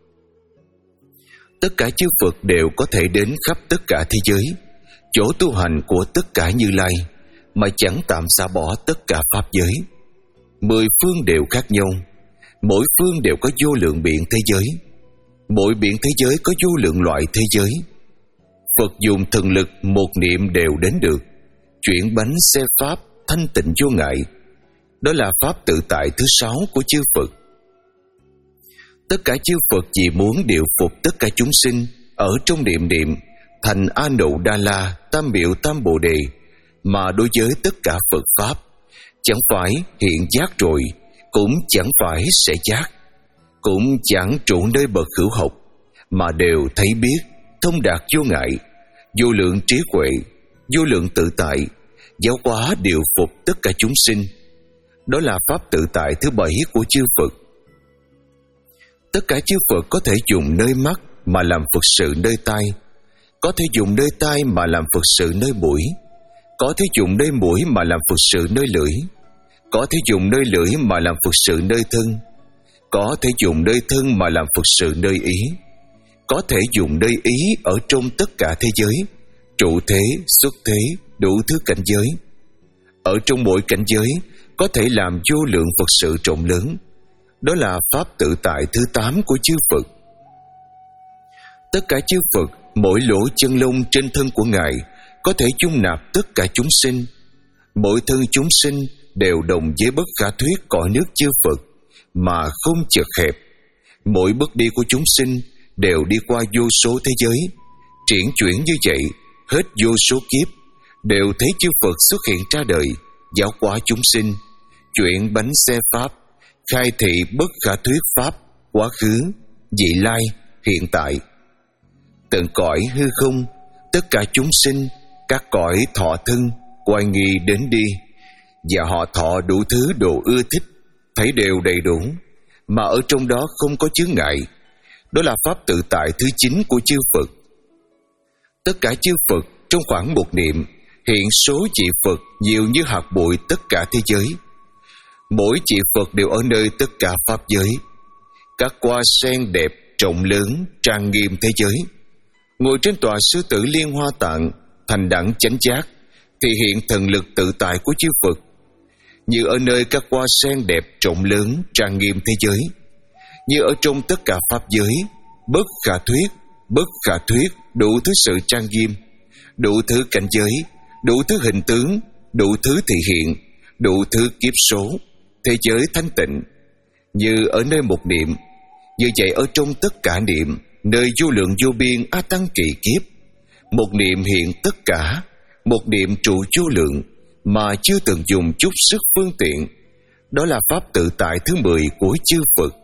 Tất cả chư Phật đều có thể đến khắp tất cả thế giới, chỗ tu hành của tất cả Như Lai, mà chẳng tạm xả bỏ tất cả pháp giới. Mười phương đều khác nhau, mỗi phương đều có vô lượng biện thế giới, mỗi biện thế giới có vô lượng loại thế giới. Phật dùng thần lực một niệm đều đến được, chuyển bánh xe pháp thanh tịnh vô ngại. Đó là pháp tự tại thứ sáu của chư Phật. Tất cả chư Phật vì muốn điều phục tất cả chúng sinh ở trong niệm niệm thành A Nụ Đa La Tam Miệu Tam Bồ Đề, mà đối với tất cả Phật pháp chẳng phải hiện giác rồi, cũng chẳng phải sẽ giác, cũng chẳng trụ nơi bậc hữu học, mà đều thấy biết, thông đạt vô ngại, vô lượng trí huệ, vô lượng tự tại, giáo hóa điều phục tất cả chúng sinh. Đó là pháp tự tại thứ bảy của chư Phật. Tất cả chư Phật có thể dùng nơi mắt mà làm Phật sự nơi tai, có thể dùng nơi tai mà làm Phật sự nơi mũi, có thể dùng nơi mũi mà làm Phật sự nơi lưỡi, có thể dùng nơi lưỡi mà làm Phật sự nơi thân, có thể dùng nơi thân mà làm Phật sự nơi ý, có thể dùng nơi ý ở trong tất cả thế giới, trụ thế, xuất thế, đủ thứ cảnh giới. Ở trong mỗi cảnh giới có thể làm vô lượng Phật sự rộng lớn. Đó là pháp tự tại thứ tám của chư Phật. Tất cả chư Phật, mỗi lỗ chân lông trên thân của Ngài có thể dung nạp tất cả chúng sinh. Mỗi thân chúng sinh đều đồng với bất khả thuyết cõi nước chư Phật, mà không chật hẹp. Mỗi bước đi của chúng sinh đều đi qua vô số thế giới, triển chuyển như vậy hết vô số kiếp, đều thấy chư Phật xuất hiện ra đời, giáo hóa chúng sinh, chuyển bánh xe pháp, khai thị bất khả thuyết pháp, quá khứ, vị lai, hiện tại. Tận cõi hư không, tất cả chúng sinh, các cõi thọ thân, oai nghi đến đi, và họ thọ đủ thứ đồ ưa thích, thấy đều đầy đủ, mà ở trong đó không có chướng ngại. Đó là pháp tự tại thứ chín của chư Phật. Tất cả chư Phật trong khoảng một niệm hiện số vị Phật nhiều như hạt bụi tất cả thế giới. Mỗi vị Phật đều ở nơi tất cả pháp giới. Các hoa sen đẹp, rộng lớn, trang nghiêm thế giới. Ngồi trên tòa sư tử liên hoa tạng, thành đẳng chánh giác, thì hiện thần lực tự tại của chư Phật. Như ở nơi các hoa sen đẹp, rộng lớn, trang nghiêm thế giới, như ở trong tất cả pháp giới, bất khả thuyết, bất khả thuyết, đủ thứ sự trang nghiêm, đủ thứ cảnh giới, đủ thứ hình tướng, đủ thứ thị hiện, đủ thứ kiếp số, thế giới thanh tịnh. Như ở nơi một niệm, như vậy ở trong tất cả niệm, nơi vô lượng vô biên a tăng kỳ kiếp, một niệm hiện tất cả, một niệm trụ vô lượng, mà chưa từng dùng chút sức phương tiện. Đó là pháp tự tại thứ mười của chư Phật.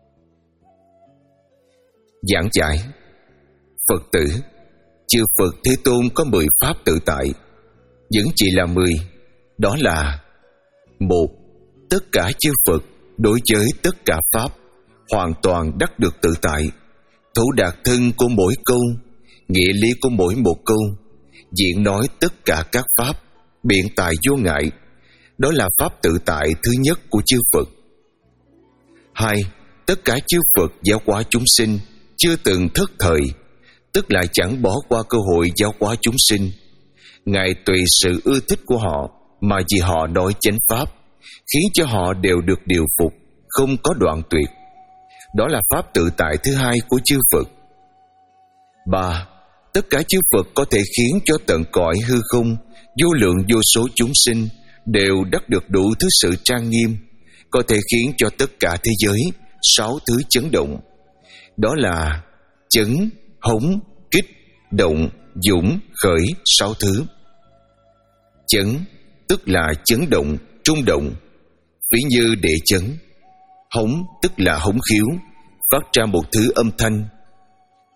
Giảng giải. Phật tử, chư Phật Thế Tôn có mười pháp tự tại, vẫn chỉ là mười. Đó là: một, tất cả chư Phật đối với tất cả pháp hoàn toàn đắc được tự tại, thủ đạt thân của mỗi câu, nghĩa lý của mỗi một câu, diễn nói tất cả các pháp, biện tài vô ngại. Đó là pháp tự tại thứ nhất của chư Phật. Hai, tất cả chư Phật giáo hóa chúng sinh chưa từng thất thời, tức là chẳng bỏ qua cơ hội giáo hóa chúng sinh. Ngài tùy sự ưa thích của họ mà vì họ nói chánh pháp, khiến cho họ đều được điều phục, không có đoạn tuyệt. Đó là pháp tự tại thứ hai của chư Phật. Ba, tất cả chư Phật có thể khiến cho tận cõi hư không, vô lượng vô số chúng sinh đều đắc được đủ thứ sự trang nghiêm, có thể khiến cho tất cả thế giới sáu thứ chấn động. Đó là chấn, hống, kích, động, dũng, khởi, sáu thứ. Chấn tức là chấn động, trung động, ví như địa chấn. Hống tức là hống khiếu, phát ra một thứ âm thanh.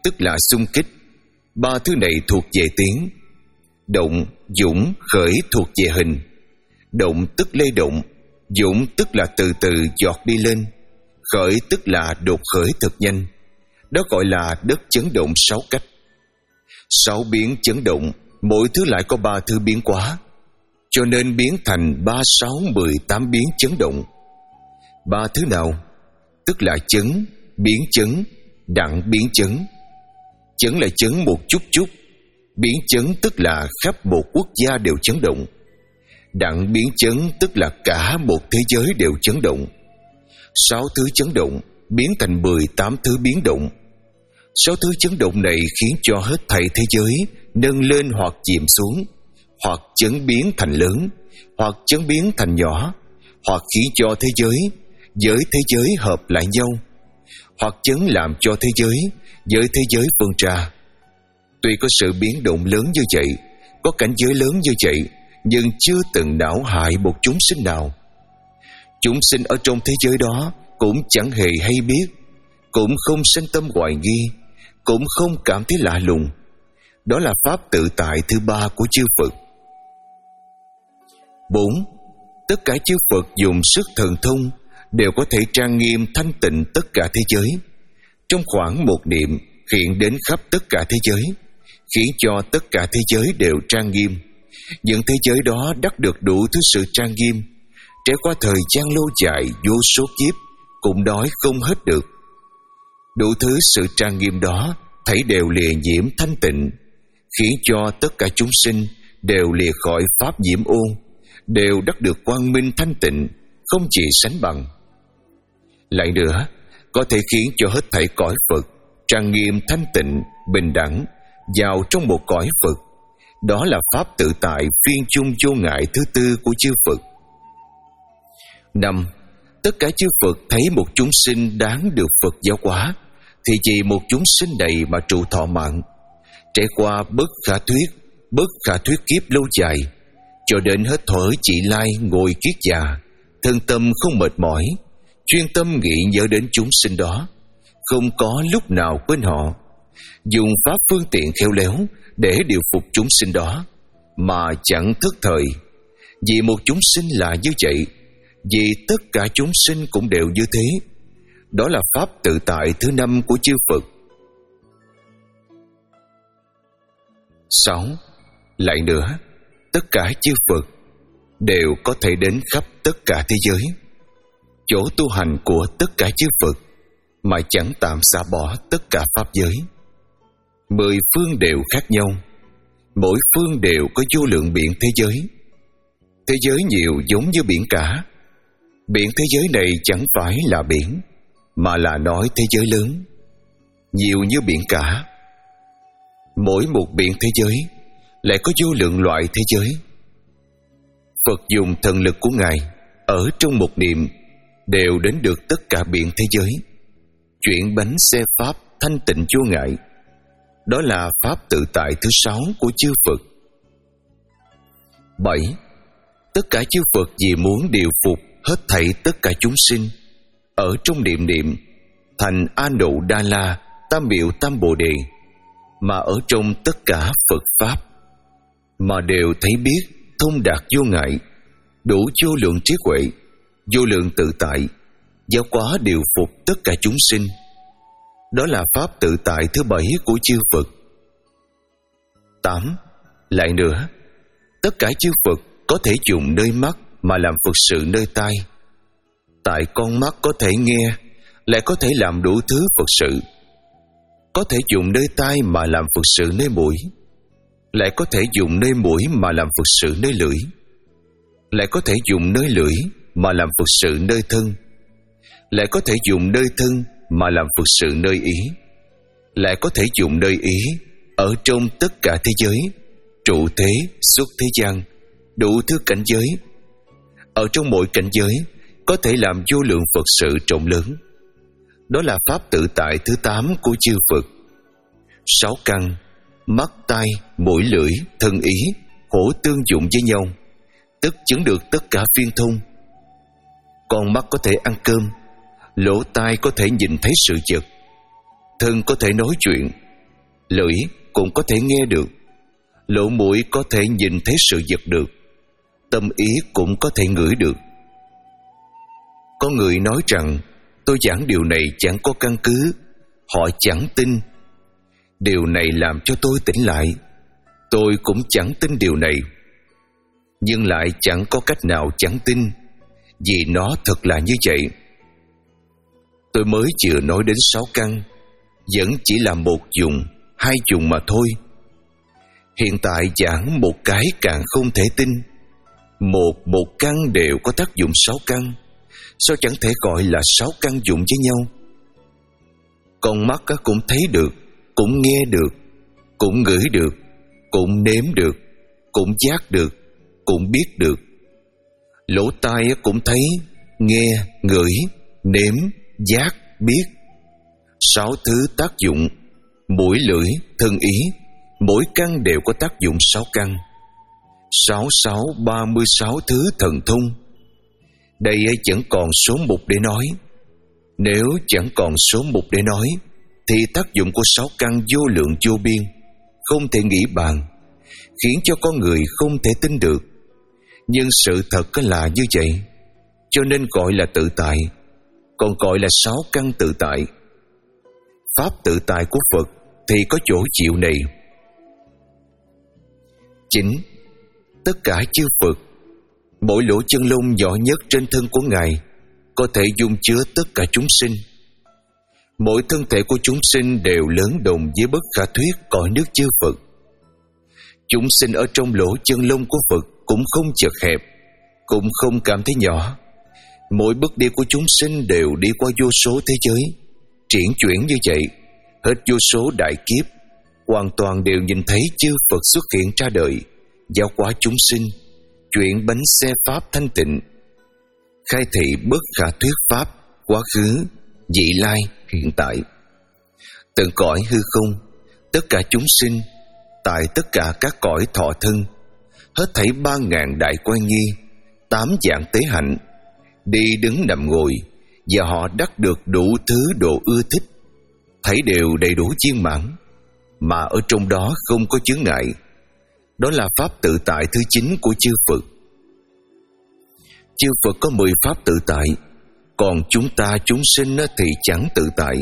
tức là xung kích. Ba thứ này thuộc về tiếng. Động, dũng, khởi thuộc về hình. Động tức lay động, dũng tức là từ từ giọt đi lên, khởi tức là đột khởi thật nhanh. Đó gọi là đất chấn động sáu cách. Sáu biến chấn động, mỗi thứ lại có ba thứ biến hóa, cho nên biến thành ba, sáu, mười, tám biến chấn động. Ba thứ nào? Tức là chấn, biến chấn, đặng biến chấn. Chấn là chấn một chút chút, biến chấn tức là khắp một quốc gia đều chấn động. Đặng biến chấn tức là cả một thế giới đều chấn động. Sáu thứ chấn động biến thành mười tám thứ biến động. Sáu thứ chấn động này khiến cho hết thảy thế giới nâng lên hoặc chìm xuống, hoặc chấn biến thành lớn, hoặc chấn biến thành nhỏ, hoặc khiến cho thế giới với thế giới hợp lại nhau, hoặc chấn làm cho thế giới với thế giới phân ra. Tuy có sự biến động lớn như vậy, có cảnh giới lớn như vậy, nhưng chưa từng não hại một chúng sinh nào. Chúng sinh ở trong thế giới đó cũng chẳng hề hay biết, cũng không sanh tâm hoài nghi, cũng không cảm thấy lạ lùng. Đó là pháp tự tại thứ ba của chư Phật. Bốn. Tất cả chư Phật dùng sức thần thông đều có thể trang nghiêm thanh tịnh tất cả thế giới. Trong khoảng một niệm hiện đến khắp tất cả thế giới, khiến cho tất cả thế giới đều trang nghiêm. Những thế giới đó đắc được đủ thứ sự trang nghiêm, trải qua thời gian lâu dài vô số kiếp cũng nói không hết được. Đủ thứ sự trang nghiêm đó thảy đều lìa nhiễm thanh tịnh, khiến cho tất cả chúng sinh đều lìa khỏi pháp nhiễm ô, đều đắc được quang minh thanh tịnh, không chỉ sánh bằng. Lại nữa, có thể khiến cho hết thảy cõi Phật trang nghiêm thanh tịnh, bình đẳng vào trong một cõi Phật. Đó là pháp tự tại phiên chung vô ngại thứ tư của chư Phật. Năm. Tất cả chư Phật thấy một chúng sinh đáng được Phật giáo hóa, thì chỉ một chúng sinh này mà trụ thọ mạng, trải qua bất khả thuyết, bất khả thuyết kiếp lâu dài, cho đến hết thuở chị lai ngồi kiết già, thân tâm không mệt mỏi, chuyên tâm nghĩ nhớ đến chúng sinh đó, không có lúc nào quên họ, dùng pháp phương tiện khéo léo để điều phục chúng sinh đó, mà chẳng thất thời. Vì một chúng sinh là như vậy, vì tất cả chúng sinh cũng đều như thế. Đó là pháp tự tại thứ năm của chư Phật. Sáu. Lại nữa, tất cả chư Phật đều có thể đến khắp tất cả thế giới, chỗ tu hành của tất cả chư Phật, mà chẳng tạm xả bỏ tất cả pháp giới. Mười phương đều khác nhau, mỗi phương đều có vô lượng biển thế giới. Thế giới nhiều giống như biển cả. Biển thế giới này chẳng phải là biển, mà là nói thế giới lớn, nhiều như biển cả. Mỗi một biển thế giới lại có vô lượng loại thế giới. Phật dùng thần lực của Ngài ở trong một niệm đều đến được tất cả biển thế giới, chuyển bánh xe pháp thanh tịnh vô ngại. Đó là pháp tự tại thứ sáu của chư Phật. Bảy. Tất cả chư Phật vì muốn điều phục hết thảy tất cả chúng sinh, ở trong niệm niệm thành A Nụ Đa La Tam Miệu Tam Bồ Đề, mà ở trong tất cả Phật pháp, mà đều thấy biết thông đạt vô ngại, đủ vô lượng trí huệ, vô lượng tự tại, giáo hóa điều phục tất cả chúng sinh. Đó là pháp tự tại thứ bảy của chư Phật. Tám. Lại nữa, tất cả chư Phật có thể dùng nơi mắt mà làm Phật sự nơi tai. Tại con mắt có thể nghe, lại có thể làm đủ thứ Phật sự. Có thể dùng nơi tai mà làm Phật sự nơi mũi, lại có thể dùng nơi mũi mà làm Phật sự nơi lưỡi, lại có thể dùng nơi lưỡi mà làm Phật sự nơi thân, lại có thể dùng nơi thân mà làm Phật sự nơi ý, lại có thể dùng nơi ý ở trong tất cả thế giới, trụ thế, xuất thế gian, đủ thứ cảnh giới. Ở trong mỗi cảnh giới có thể làm vô lượng Phật sự rộng lớn. Đó là pháp tự tại thứ tám của chư Phật. Sáu căn, mắt, tai, mũi, lưỡi, thân, ý hỗ tương dụng với nhau, tức chứng được tất cả phiên thông. Con mắt có thể ăn cơm, lỗ tai có thể nhìn thấy sự vật, thân có thể nói chuyện, lưỡi cũng có thể nghe được, lỗ mũi có thể nhìn thấy sự vật được, tâm ý cũng có thể ngửi được. Có người nói rằng tôi giảng điều này chẳng có căn cứ, họ chẳng tin. Điều này làm cho tôi tỉnh lại. Tôi cũng chẳng tin điều này, nhưng lại chẳng có cách nào chẳng tin, vì nó thật là như vậy. Tôi mới vừa nói đến sáu căn, vẫn chỉ là một vùng, hai vùng mà thôi. Hiện tại giảng một cái càng không thể tin. Một một căn đều có tác dụng sáu căn, sao chẳng thể gọi là sáu căn dụng với nhau? Con mắt cũng thấy được, cũng nghe được, cũng ngửi được, cũng nếm được, cũng giác được, cũng biết được. Lỗ tai cũng thấy, nghe, ngửi, nếm, giác, biết. Sáu thứ tác dụng, mũi, lưỡi, thân, ý, mỗi căn đều có tác dụng sáu căn. Sáu sáu ba mươi sáu thứ thần thông. Đây chẳng còn số mục để nói. Nếu chẳng còn số mục để nói, thì tác dụng của sáu căn vô lượng vô biên, không thể nghĩ bàn, khiến cho con người không thể tin được. Nhưng sự thật là như vậy, cho nên gọi là tự tại, còn gọi là sáu căn tự tại. Pháp tự tại của Phật thì có chỗ chịu này. Chính, tất cả chư Phật, mỗi lỗ chân lông nhỏ nhất trên thân của Ngài có thể dung chứa tất cả chúng sinh. Mỗi thân thể của chúng sinh đều lớn đồng với bất khả thuyết cõi nước chư Phật. Chúng sinh ở trong lỗ chân lông của Phật cũng không chật hẹp, cũng không cảm thấy nhỏ. Mỗi bước đi của chúng sinh đều đi qua vô số thế giới, triển chuyển như vậy, hết vô số đại kiếp, hoàn toàn đều nhìn thấy chư Phật xuất hiện ra đời, giáo hóa chúng sinh, chuyển bánh xe pháp thanh tịnh, khai thị bất khả thuyết pháp, quá khứ, vị lai, hiện tại. Tận cõi hư không, tất cả chúng sinh, tại tất cả các cõi thọ thân, hết thảy ba ngàn đại quan nghi, tám dạng tế hạnh, đi đứng nằm ngồi, và họ đắc được đủ thứ độ ưa thích, thấy đều đầy đủ viên mãn, mà ở trong đó không có chướng ngại. Đó là pháp tự tại thứ chín của chư Phật. Chư Phật có mười pháp tự tại, còn chúng ta chúng sinh thì chẳng tự tại.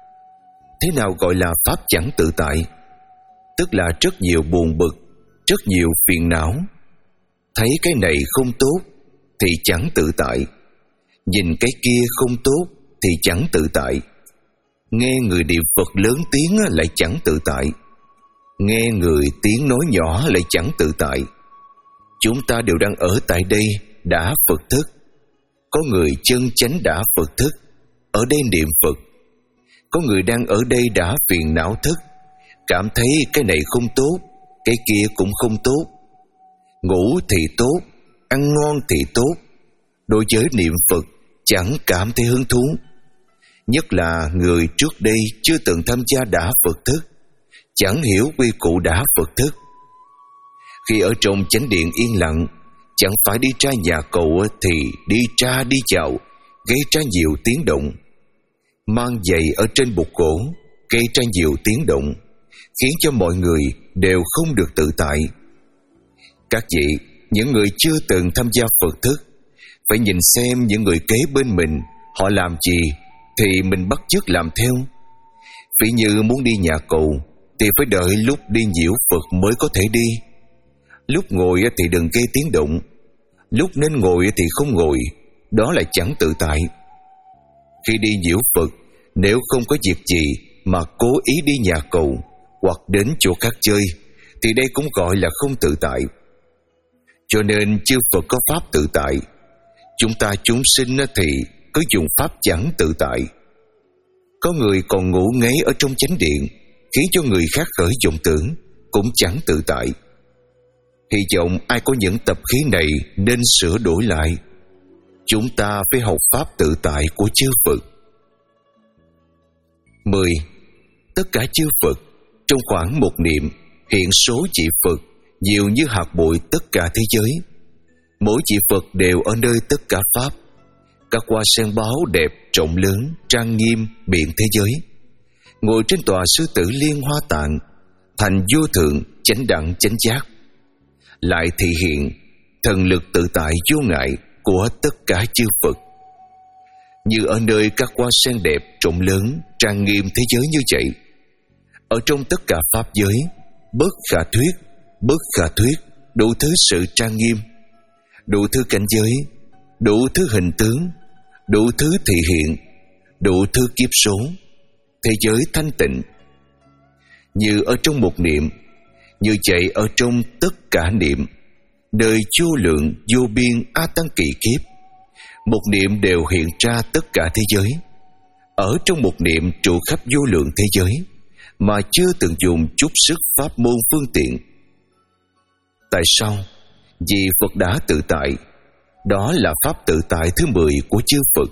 Thế nào gọi là pháp chẳng tự tại? Tức là rất nhiều buồn bực, rất nhiều phiền não. Thấy cái này không tốt thì chẳng tự tại, nhìn cái kia không tốt thì chẳng tự tại. Nghe người niệm Phật lớn tiếng lại chẳng tự tại, nghe người tiếng nói nhỏ lại chẳng tự tại. Chúng ta đều đang ở tại đây đã Phật thức. Có người chân chánh đã Phật thức, ở đây niệm Phật. Có người đang ở đây đã phiền não thức, cảm thấy cái này không tốt, cái kia cũng không tốt. Ngủ thì tốt, ăn ngon thì tốt, đối với niệm Phật chẳng cảm thấy hứng thú. Nhất là người trước đây chưa từng tham gia đã Phật thức, chẳng hiểu quy củ đã Phật thức. Khi ở trong chánh điện yên lặng, chẳng phải đi ra nhà cầu thì đi ra đi vào, gây ra nhiều tiếng động. Mang giày ở trên bục gỗ, gây ra nhiều tiếng động, khiến cho mọi người đều không được tự tại. Các vị, những người chưa từng tham gia Phật thức, phải nhìn xem những người kế bên mình họ làm gì thì mình bắt chước làm theo. Ví như muốn đi nhà cầu thì phải đợi lúc đi nhiễu Phật mới có thể đi. Lúc ngồi thì đừng gây tiếng động, lúc nên ngồi thì không ngồi, đó là chẳng tự tại. Khi đi nhiễu Phật, nếu không có việc gì mà cố ý đi nhà cầu hoặc đến chỗ khác chơi, thì đây cũng gọi là không tự tại. Cho nên chư Phật có pháp tự tại, chúng ta chúng sinh thì cứ dùng pháp chẳng tự tại. Có người còn ngủ ngáy ở trong chánh điện, khiến cho người khác khởi vọng tưởng, cũng chẳng tự tại. Hy vọng ai có những tập khí này nên sửa đổi lại. Chúng ta phải học pháp tự tại của chư Phật. Mười. Tất cả chư Phật trong khoảng một niệm hiện số vị Phật nhiều như hạt bụi tất cả thế giới. Mỗi vị Phật đều ở nơi tất cả pháp. Các hoa sen báo đẹp, rộng lớn, trang nghiêm, biện thế giới. Ngồi trên tòa sư tử liên hoa tạng, thành vô thượng chánh đẳng chánh giác, lại thị hiện thần lực tự tại vô ngại của tất cả chư Phật. Như ở nơi các hoa sen đẹp rộng lớn trang nghiêm thế giới như vậy, ở trong tất cả pháp giới, bất khả thuyết, bất khả thuyết, đủ thứ sự trang nghiêm, đủ thứ cảnh giới, đủ thứ hình tướng, đủ thứ thị hiện, đủ thứ kiếp số, thế giới thanh tịnh. Như ở trong một niệm, như vậy ở trong tất cả niệm, đời vô lượng vô biên a tăng kỳ kiếp, một niệm đều hiện ra tất cả thế giới. Ở trong một niệm trụ khắp vô lượng thế giới, mà chưa từng dùng chút sức pháp môn phương tiện. Tại sao? Vì Phật đã tự tại. Đó là pháp tự tại thứ mười của chư Phật.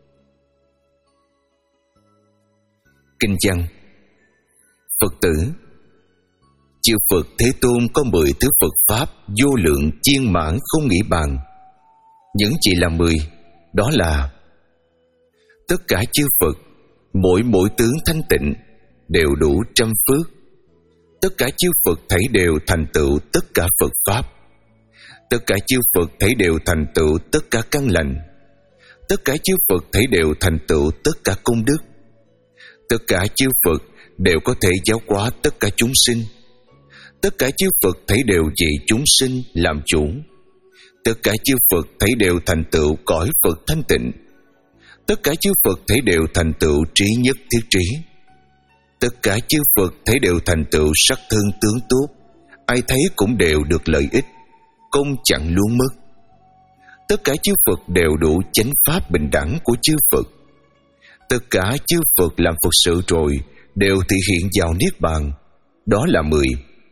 Kinh văn: Phật tử, chư Phật Thế Tôn có mười thứ Phật pháp vô lượng viên mãn không nghĩ bàn. Những chỉ là mười, đó là: tất cả chư Phật, mỗi mỗi tướng thanh tịnh, đều đủ trăm phước. Tất cả chư Phật thấy đều thành tựu tất cả Phật pháp. Tất cả chư Phật thấy đều thành tựu tất cả căn lành. Tất cả chư Phật thấy đều thành tựu tất cả công đức. Tất cả chư Phật đều có thể giáo hóa tất cả chúng sinh. Tất cả chư Phật thấy đều vị chúng sinh làm chủ. Tất cả chư Phật thấy đều thành tựu cõi Phật thanh tịnh. Tất cả chư Phật thấy đều thành tựu trí nhất thiết trí. Tất cả chư Phật thấy đều thành tựu sắc thân tướng tốt, ai thấy cũng đều được lợi ích, công chẳng luôn mất. Tất cả chư Phật đều đủ chánh pháp bình đẳng của chư Phật. Tất cả chư Phật làm Phật sự rồi đều thể hiện vào niết bàn. Đó là mười.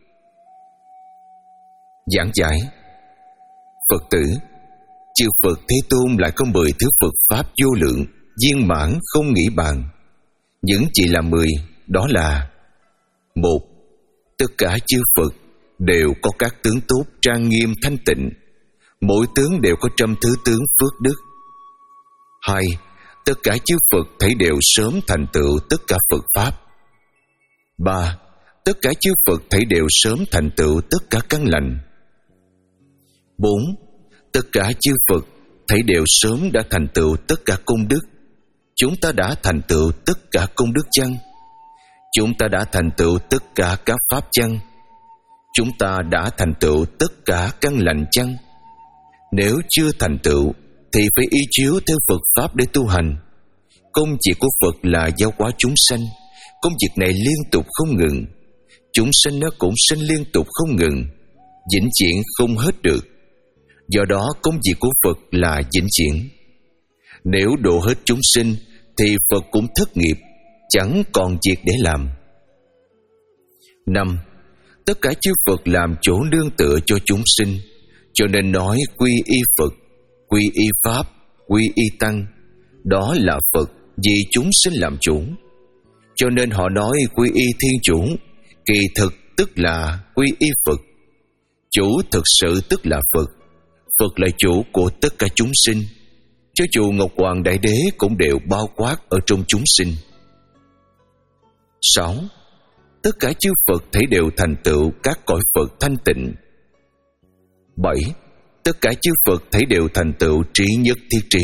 Giảng giải: Phật tử, chư Phật Thế Tôn lại có mười thứ Phật pháp vô lượng viên mãn không nghĩ bàn. Những chỉ là mười, đó là: một. Tất cả chư Phật đều có các tướng tốt trang nghiêm thanh tịnh, mỗi tướng đều có trăm thứ tướng phước đức. Hai. Tất cả chư Phật thấy đều sớm thành tựu tất cả Phật pháp. Ba. Tất cả chư Phật thấy đều sớm thành tựu tất cả căn lành. Bốn. Tất cả chư Phật thấy đều sớm đã thành tựu tất cả công đức. Chúng ta đã thành tựu tất cả công đức chăng? Chúng ta đã thành tựu tất cả các pháp chăng? Chúng ta đã thành tựu tất cả căn lành chăng? Nếu chưa thành tựu thì phải y chiếu theo Phật pháp để tu hành. Công việc của Phật là giáo hóa chúng sanh. Công việc này liên tục không ngừng. Chúng sanh nó cũng sinh liên tục không ngừng, vĩnh viễn không hết được. Do đó công việc của Phật là vĩnh viễn. Nếu độ hết chúng sinh thì Phật cũng thất nghiệp, chẳng còn việc để làm. Năm. Tất cả chư Phật làm chỗ nương tựa cho chúng sinh, cho nên nói quy y Phật, quy y Pháp, quy y Tăng. Đó là Phật vì chúng sinh làm chủ. Cho nên họ nói quy y Thiên Chủ, kỳ thực tức là quy y Phật. Chủ thực sự tức là Phật. Phật là chủ của tất cả chúng sinh. Cho dù Ngọc Hoàng Đại Đế cũng đều bao quát ở trong chúng sinh. Sáu. Tất cả chư Phật thấy đều thành tựu các cõi Phật thanh tịnh. Bảy. Tất cả chư Phật thấy đều thành tựu trí nhất thiết trí.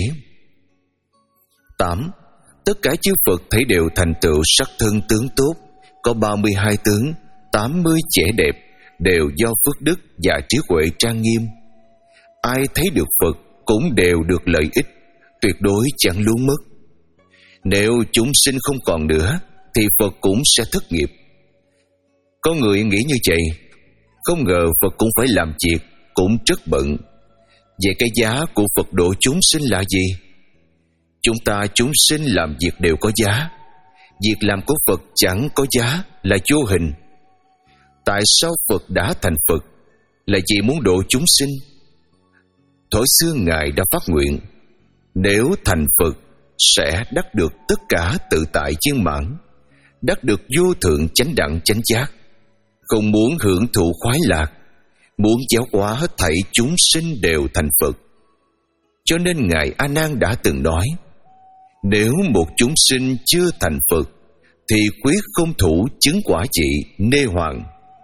Tám. Tất cả chư Phật thấy đều thành tựu sắc thân tướng tốt, có ba mươi hai tướng, tám mươi vẻ đẹp, đều do phước đức và trí huệ trang nghiêm. Ai thấy được Phật cũng đều được lợi ích, tuyệt đối chẳng luôn mất. Nếu chúng sinh không còn nữa thì Phật cũng sẽ thất nghiệp. Có người nghĩ như vậy, không ngờ Phật cũng phải làm việc, cũng rất bận. Vậy cái giá của Phật độ chúng sinh là gì? Chúng ta chúng sinh làm việc đều có giá. Việc làm của Phật chẳng có giá, là vô hình. Tại sao Phật đã thành Phật? Là vì muốn độ chúng sinh. Thuở xưa Ngài đã phát nguyện, nếu thành Phật sẽ đắc được tất cả tự tại viên mãn, đắc được vô thượng chánh đẳng chánh giác. Không muốn hưởng thụ khoái lạc, muốn giáo hóa hết thảy chúng sinh đều thành Phật. Cho nên Ngài A Nan đã từng nói, nếu một chúng sinh chưa thành Phật thì quyết không thủ chứng quả vị nê hoàng.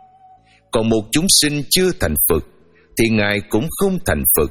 Còn một chúng sinh chưa thành Phật thì Ngài cũng không thành Phật.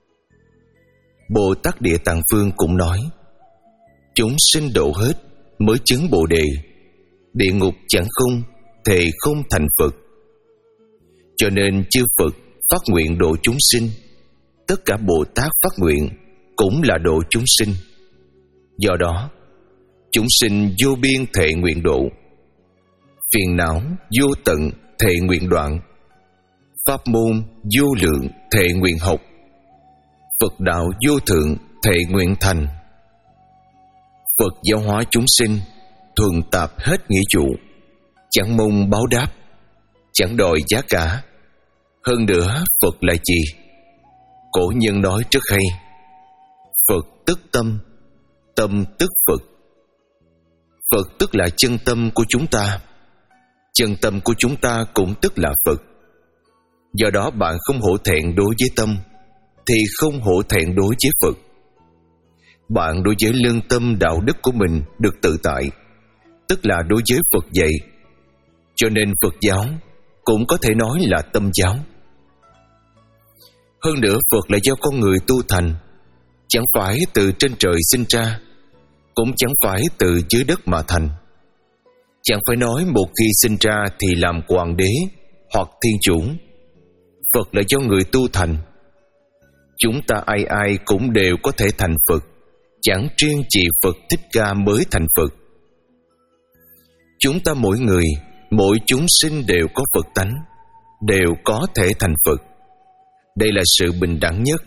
Bồ Tát Địa Tạng Vương cũng nói: chúng sinh độ hết mới chứng Bồ Đề, địa ngục chẳng không thì không thành Phật. Cho nên chư Phật phát nguyện độ chúng sinh, tất cả Bồ Tát phát nguyện cũng là độ chúng sinh. Do đó chúng sinh vô biên thệ nguyện độ, phiền não vô tận thệ nguyện đoạn, pháp môn vô lượng thệ nguyện học, Phật đạo vô thượng thệ nguyện thành. Phật giáo hóa chúng sinh thuần tạp hết nghĩa vụ, chẳng mong báo đáp, chẳng đòi giá cả. Hơn nữa Phật là gì? Cổ nhân nói rất hay: Phật tức tâm, tâm tức Phật. Phật tức là chân tâm của chúng ta, chân tâm của chúng ta cũng tức là Phật. Do đó bạn không hổ thẹn đối với tâm thì không hổ thẹn đối với Phật. Bạn đối với lương tâm đạo đức của mình được tự tại, tức là đối với Phật dạy. Cho nên Phật giáo cũng có thể nói là tâm giáo. Hơn nữa Phật là do con người tu thành, chẳng phải từ trên trời sinh ra, cũng chẳng phải từ dưới đất mà thành. Chẳng phải nói một khi sinh ra thì làm hoàng đế hoặc thiên chủ. Phật là do người tu thành. Chúng ta ai ai cũng đều có thể thành Phật, chẳng riêng chỉ Phật Thích Ca mới thành Phật. Chúng ta mỗi người, mỗi chúng sinh đều có Phật tánh, đều có thể thành Phật. Đây là sự bình đẳng nhất.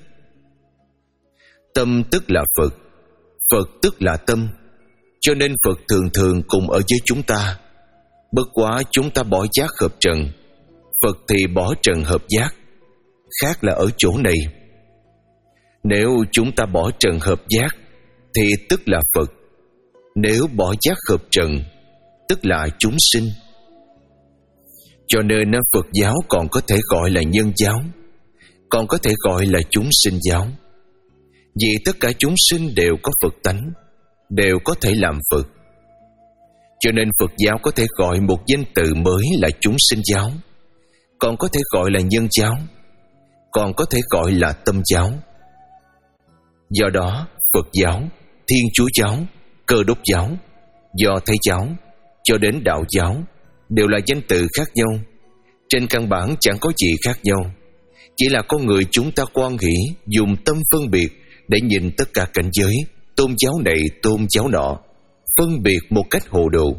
Tâm tức là Phật, Phật tức là tâm. Cho nên Phật thường thường cùng ở với chúng ta. Bất quá chúng ta bỏ giác hợp trần, Phật thì bỏ trần hợp giác. Khác là ở chỗ này. Nếu chúng ta bỏ trần hợp giác thì tức là Phật. Nếu bỏ giác hợp trần tức là chúng sinh. Cho nên Phật giáo còn có thể gọi là nhân giáo, còn có thể gọi là chúng sinh giáo. Vì tất cả chúng sinh đều có Phật tánh, đều có thể làm Phật. Cho nên Phật giáo có thể gọi một danh từ mới là chúng sinh giáo, còn có thể gọi là nhân giáo, còn có thể gọi là tâm giáo. Do đó Phật giáo, Thiên Chúa giáo, Cơ Đốc giáo, Do Thái giáo cho đến Đạo giáo đều là danh từ khác nhau. Trên căn bản chẳng có gì khác nhau, chỉ là con người chúng ta quan hỷ dùng tâm phân biệt để nhìn tất cả cảnh giới, tôn giáo này tôn giáo nọ, phân biệt một cách hồ đồ.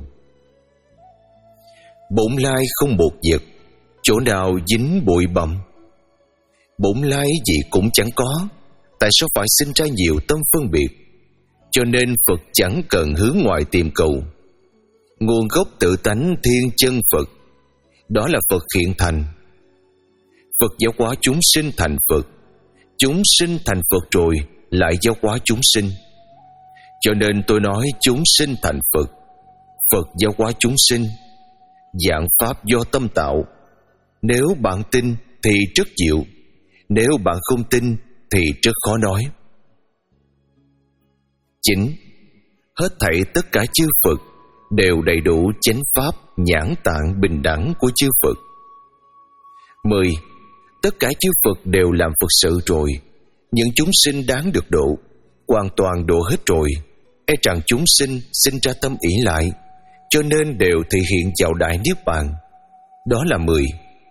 Bổn lai không một vật, chỗ nào dính bụi bặm. Bổn lai gì cũng chẳng có, tại sao phải sinh ra nhiều tâm phân biệt? Cho nên Phật chẳng cần hướng ngoại tìm cầu. Nguồn gốc tự tánh thiên chân Phật, đó là Phật hiện thành. Phật giáo hóa chúng sinh thành Phật, chúng sinh thành Phật rồi lại giáo hóa chúng sinh. Cho nên tôi nói chúng sinh thành Phật, Phật giáo hóa chúng sinh. Dạng pháp do tâm tạo. Nếu bạn tin thì rất dịu, nếu bạn không tin thì rất khó nói. Chín. Hết thảy tất cả chư Phật đều đầy đủ chánh pháp nhãn tạng bình đẳng của chư Phật. Mười. Tất cả chư Phật đều làm Phật sự rồi, những chúng sinh đáng được độ hoàn toàn độ hết rồi, e rằng chúng sinh sinh ra tâm ỷ lại, cho nên đều thể hiện vào đại niết bàn. Đó là mười.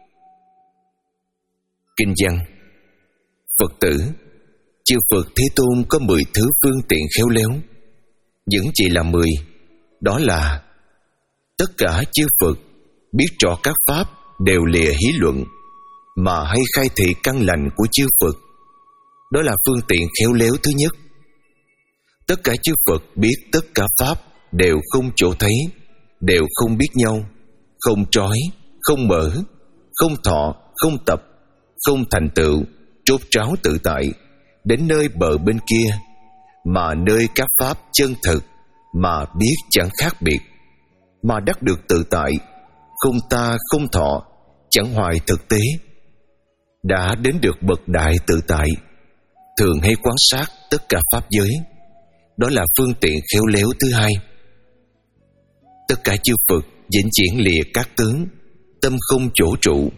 Kinh văn: Phật tử, chư Phật Thế Tôn có mười thứ phương tiện khéo léo. Những chỉ là mười, đó là: tất cả chư Phật biết rõ các pháp đều lìa hí luận, mà hay khai thị căn lành của chư Phật. Đó là phương tiện khéo léo thứ nhất. Tất cả chư Phật biết tất cả pháp đều không chỗ thấy, đều không biết nhau, không trói, không mở, không thọ, không tập, không thành tựu, trốt ráo tự tại, đến nơi bờ bên kia, mà nơi các pháp chân thực mà biết chẳng khác biệt, mà đắc được tự tại, không ta không thọ, chẳng hoài thực tế, đã đến được bậc đại tự tại, thường hay quan sát tất cả pháp giới. Đó là phương tiện khéo léo thứ hai. Tất cả chư Phật vĩnh viễn lìa các tướng, tâm không chỗ trụ,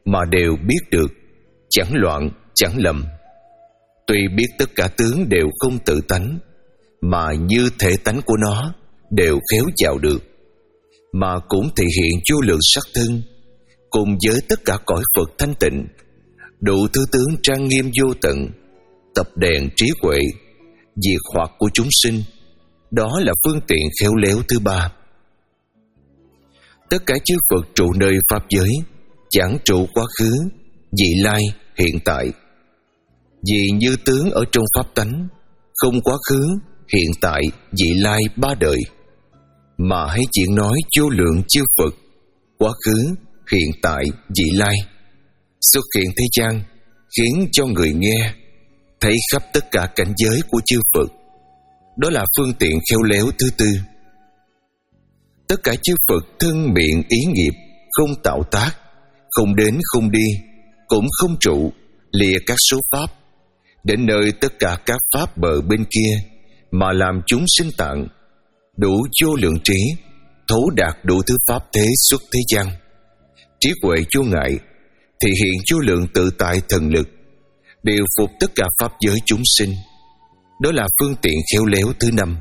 mà đều biết được, chẳng loạn, chẳng lầm. Tuy biết tất cả tướng đều không tự tánh, mà như thể tánh của nó đều khéo chào được, mà cũng thể hiện vô lượng sắc thân, cùng với tất cả cõi Phật thanh tịnh, đủ thứ tướng trang nghiêm vô tận, tập đèn trí huệ, diệt hoặc của chúng sinh. Đó là phương tiện khéo léo thứ ba. Tất cả chư Phật trụ nơi pháp giới, chẳng trụ quá khứ, vị lai, hiện tại. Vì như tướng ở trong pháp tánh, không quá khứ, hiện tại, vị lai ba đời, mà hãy chuyện nói vô lượng chư Phật, quá khứ, hiện tại, vị lai, xuất hiện thế gian, khiến cho người nghe thấy khắp tất cả cảnh giới của chư Phật. Đó là phương tiện khéo léo thứ tư. Tất cả chư Phật thân miệng ý nghiệp, không tạo tác, không đến không đi, cũng không trụ, lìa các số pháp, đến nơi tất cả các pháp bờ bên kia, mà làm chúng sinh tạng, đủ vô lượng trí, thấu đạt đủ thứ pháp thế xuất thế gian. Trí huệ vô ngại, thể hiện vô lượng tự tại thần lực, điều phục tất cả pháp giới chúng sinh. Đó là phương tiện khéo léo thứ năm.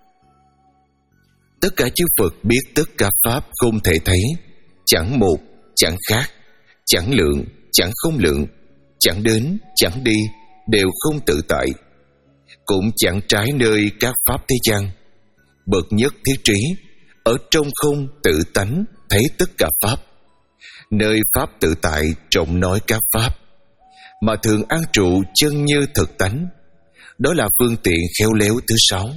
Tất cả chư Phật biết tất cả pháp không thể thấy, chẳng một, chẳng khác, chẳng lượng, chẳng không lượng, chẳng đến, chẳng đi, đều không tự tại, cũng chẳng trái nơi các pháp thế gian. Bậc nhất thiết trí, ở trong không tự tánh thấy tất cả pháp, nơi pháp tự tại trọng nói các pháp, mà thường an trụ chân như thực tánh. Đó là phương tiện khéo léo thứ sáu.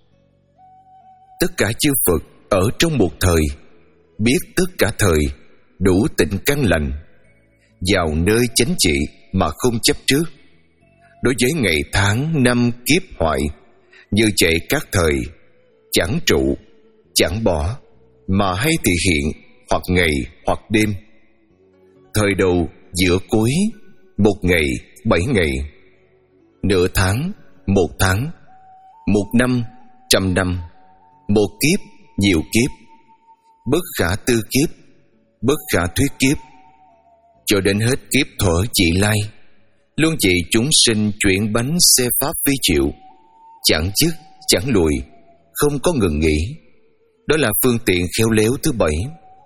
Tất cả chư Phật ở trong một thời, biết tất cả thời, đủ tịnh căn lành, vào nơi chánh trị mà không chấp trước. Đối với ngày tháng năm kiếp hoại, như chạy các thời, chẳng trụ, chẳng bỏ, mà hay thị hiện hoặc ngày hoặc đêm. Thời đầu, giữa cuối, một ngày, bảy ngày, nửa tháng, một tháng, một năm, trăm năm, một kiếp, nhiều kiếp, bất khả tư kiếp, bất khả thuyết kiếp, cho đến hết kiếp thuở vị lai, luôn chỉ chúng sinh chuyển bánh xe pháp vi triệu, chẳng chức, chẳng lùi, không có ngừng nghỉ. Đó là phương tiện khéo léo thứ bảy.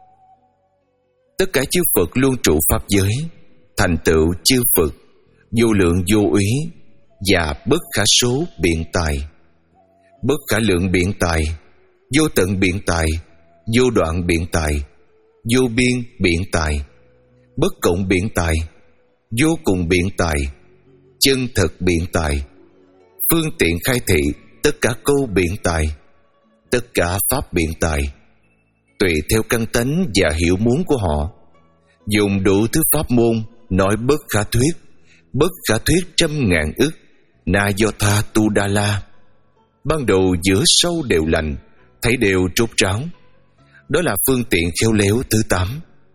Tất cả chư Phật luôn trụ pháp giới, thành tựu chư Phật, vô lượng vô úy và bất khả số biện tài, bất khả lượng biện tài, vô tận biện tài, vô đoạn biện tài, vô biên biện tài, bất cộng biện tài, vô cùng biện tài, chân thực biện tài, phương tiện khai thị tất cả câu biện tài, tất cả pháp biện tài, tùy theo căn tánh và hiểu muốn của họ, dùng đủ thứ pháp môn nói bất khả thuyết, bất khả thuyết trăm ngàn ức, na do tha tu đa la. Ban đầu giữa sâu đều lành, thấy đều trốt ráo. Đó là phương tiện khéo léo thứ tám.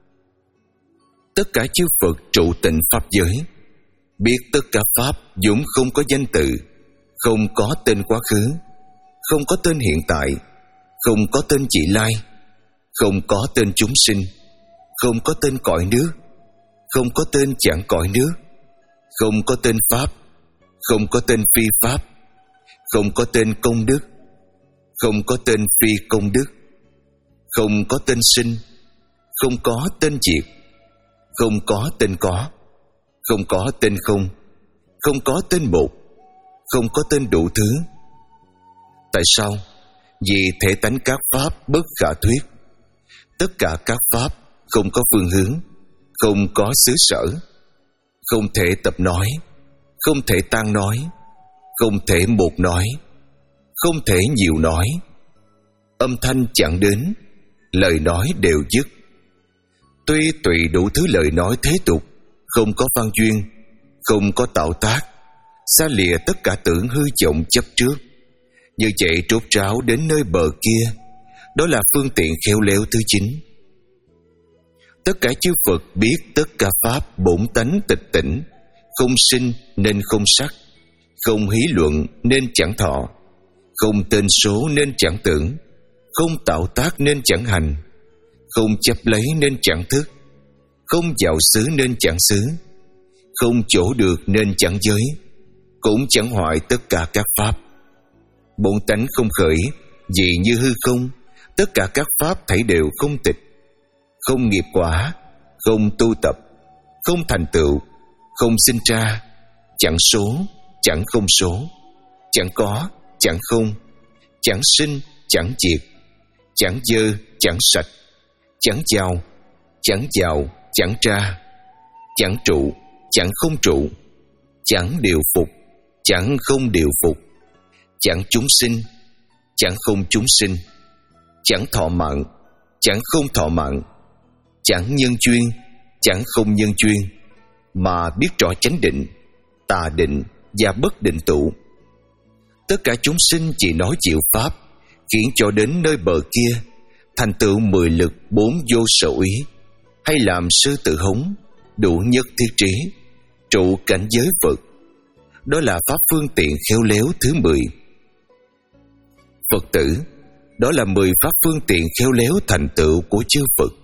Tất cả chư Phật trụ tịnh pháp giới, biết tất cả pháp vốn không có danh từ, không có tên quá khứ, không có tên hiện tại, không có tên vị lai, không có tên chúng sinh, không có tên cõi nước, không có tên chẳng cõi nước, không có tên pháp, không có tên phi pháp, không có tên công đức, không có tên phi công đức, không có tên sinh, không có tên diệt, không có tên có, không có tên không, không có tên một, không có tên đủ thứ. Tại sao? Vì thể tánh các pháp bất khả thuyết. Tất cả các pháp không có phương hướng, không có xứ sở, không thể tập nói, không thể tan nói, không thể một nói, không thể nhiều nói. Âm thanh chẳng đến, lời nói đều dứt. Tuy tùy đủ thứ lời nói thế tục, không có văn duyên, không có tạo tác, xa lìa tất cả tưởng hư vọng chấp trước, như chạy trốt ráo đến nơi bờ kia. Đó là phương tiện khéo léo thứ chín. Tất cả chư Phật biết tất cả pháp bổn tánh tịch tỉnh, không sinh nên không sắc, không hí luận nên chẳng thọ, không tên số nên chẳng tưởng, không tạo tác nên chẳng hành, không chấp lấy nên chẳng thức, không vào xứ nên chẳng xứ, không chỗ được nên chẳng giới, cũng chẳng hoại tất cả các pháp. Bổn tánh không khởi, vì như hư không, tất cả các pháp thảy đều không tịch, không nghiệp quả, không tu tập, không thành tựu, không sinh ra, chẳng số, chẳng không số, chẳng có, chẳng không, chẳng sinh, chẳng diệt, chẳng dơ, chẳng sạch, chẳng vào, chẳng vào, chẳng ra, chẳng trụ, chẳng không trụ, chẳng điều phục, chẳng không điều phục, chẳng chúng sinh, chẳng không chúng sinh, chẳng thọ mạng, chẳng không thọ mạng, chẳng nhân chuyên, chẳng không nhân chuyên, mà biết rõ chánh định, tà định và bất định tụ. Tất cả chúng sinh chỉ nói chịu pháp, khiến cho đến nơi bờ kia thành tựu mười lực bốn vô sở úy, hay làm sư tự hống, đủ nhất thiết trí, trụ cảnh giới Phật. Đó là pháp phương tiện khéo léo thứ mười. Phật tử, đó là mười pháp phương tiện khéo léo thành tựu của chư Phật.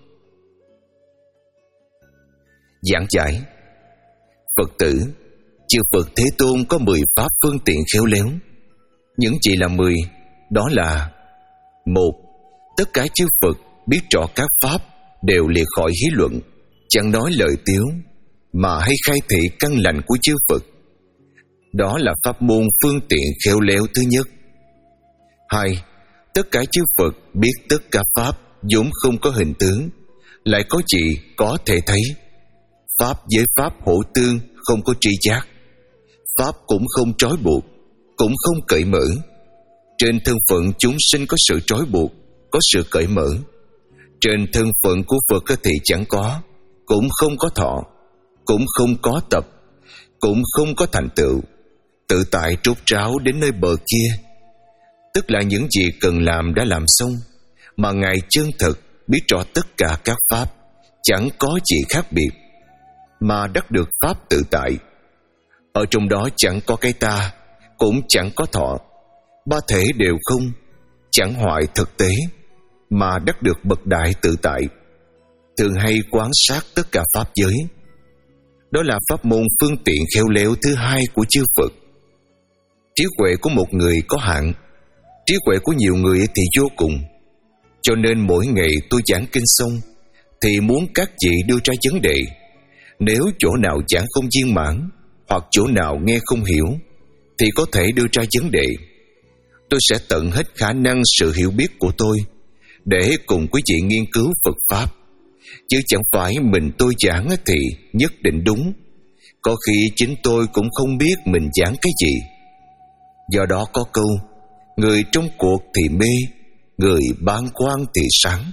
Giảng giải: Phật tử, chư Phật Thế Tôn có mười pháp phương tiện khéo léo. Những chỉ là mười, đó là: một. Tất cả chư Phật biết rõ các pháp đều liệt khỏi hí luận, chẳng nói lời tiếu, mà hay khai thị căn lành của chư Phật. Đó là pháp môn phương tiện khéo léo thứ nhất. Hai. Tất cả chư Phật biết tất cả pháp vốn không có hình tướng, lại có gì có thể thấy. Pháp với pháp hỗ tương, không có tri giác. Pháp cũng không trói buộc, cũng không cởi mở. Trên thân phận chúng sinh có sự trói buộc, có sự cởi mở. Trên thân phận của Phật thì chẳng có, cũng không có thọ, cũng không có tập, cũng không có thành tựu, tự tại trút tráo đến nơi bờ kia. Tức là những gì cần làm đã làm xong, mà Ngài chân thực biết rõ tất cả các pháp, chẳng có gì khác biệt, mà đắc được pháp tự tại. Ở trong đó chẳng có cái ta, cũng chẳng có thọ, ba thể đều không, chẳng hoại thực tế, mà đắc được bậc đại tự tại. Thường hay quán sát tất cả pháp giới. Đó là pháp môn phương tiện khéo léo thứ hai của chư Phật. Trí huệ của một người có hạn, trí huệ của nhiều người thì vô cùng. Cho nên mỗi ngày tôi giảng kinh xong thì muốn các vị đưa ra vấn đề. Nếu chỗ nào giảng không viên mãn, hoặc chỗ nào nghe không hiểu, thì có thể đưa ra vấn đề. Tôi sẽ tận hết khả năng sự hiểu biết của tôi để cùng quý vị nghiên cứu Phật Pháp, chứ chẳng phải mình tôi giảng thì nhất định đúng. Có khi chính tôi cũng không biết mình giảng cái gì. Do đó có câu: người trong cuộc thì mê, người bàng quan thì sáng.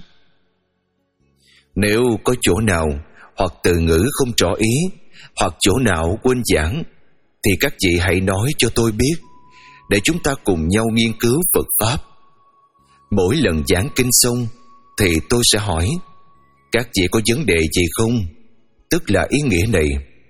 Nếu có chỗ nào hoặc từ ngữ không rõ ý, hoặc chỗ nào quên giảng, thì các vị hãy nói cho tôi biết, để chúng ta cùng nhau nghiên cứu Phật Pháp. Mỗi lần giảng kinh xong thì tôi sẽ hỏi: các vị có vấn đề gì không? Tức là ý nghĩa này.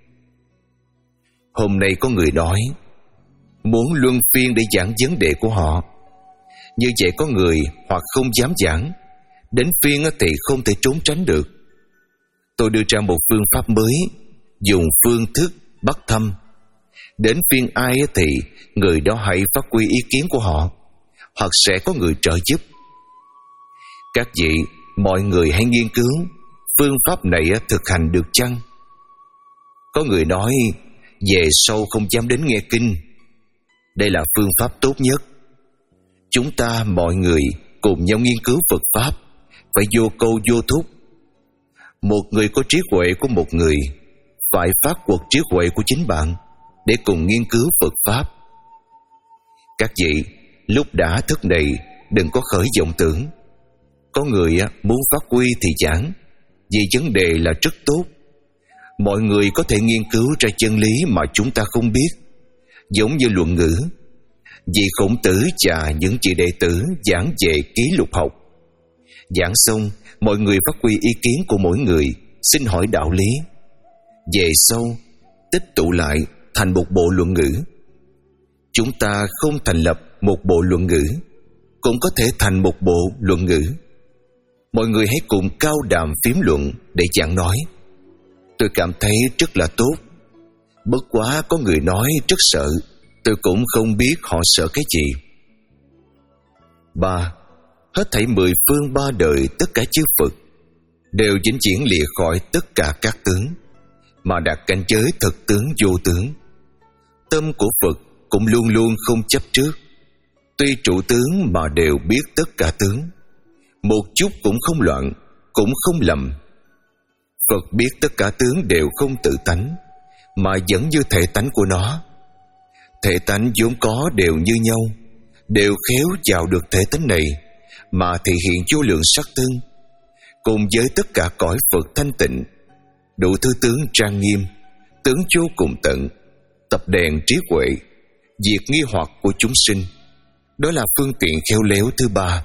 Hôm nay có người nói muốn luân phiên để giảng vấn đề của họ. Như vậy có người hoặc không dám giảng, đến phiên thì không thể trốn tránh được. Tôi đưa ra một phương pháp mới, dùng phương thức bắt thăm. Đến phiên ai thì người đó hãy phát huy ý kiến của họ, hoặc sẽ có người trợ giúp. Các vị, mọi người hãy nghiên cứu phương pháp này thực hành được chăng? Có người nói về sau không dám đến nghe kinh. Đây là phương pháp tốt nhất. Chúng ta mọi người cùng nhau nghiên cứu Phật Pháp, phải vô câu vô thúc. Một người có trí huệ của một người, phải phát cuộc trí huệ của chính bạn để cùng nghiên cứu Phật Pháp. Các vị, lúc đã thức này đừng có khởi vọng tưởng. Có người muốn phát huy thì giảng, vì vấn đề là rất tốt. Mọi người có thể nghiên cứu ra chân lý mà chúng ta không biết, giống như luận ngữ. Vì Khổng Tử và những vị đệ tử giảng về ký lục học. Giảng xong, mọi người phát huy ý kiến của mỗi người, xin hỏi đạo lý. Về sau, tích tụ lại thành một bộ luận ngữ. Chúng ta không thành lập một bộ luận ngữ, cũng có thể thành một bộ luận ngữ. Mọi người hãy cùng cao đàm phím luận để giảng nói. Tôi cảm thấy rất là tốt. Bất quá có người nói rất sợ, tôi cũng không biết họ sợ cái gì. Ba, hết thảy mười phương ba đời tất cả chư Phật đều vĩnh viễn lìa khỏi tất cả các tướng, mà đạt cảnh giới thực tướng vô tướng. Tâm của Phật cũng luôn luôn không chấp trước. Tuy trụ tướng mà đều biết tất cả tướng, một chút cũng không loạn, cũng không lầm. Phật biết tất cả tướng đều không tự tánh, mà vẫn như thể tánh của nó. Thể tánh vốn có đều như nhau, đều khéo vào được thể tánh này mà thể hiện vô lượng sắc tướng. Cùng với tất cả cõi Phật thanh tịnh, đủ thứ tướng trang nghiêm, tướng vô cùng tận, tập đèn trí huệ, diệt nghi hoặc của chúng sinh. Đó là phương tiện khéo léo thứ ba.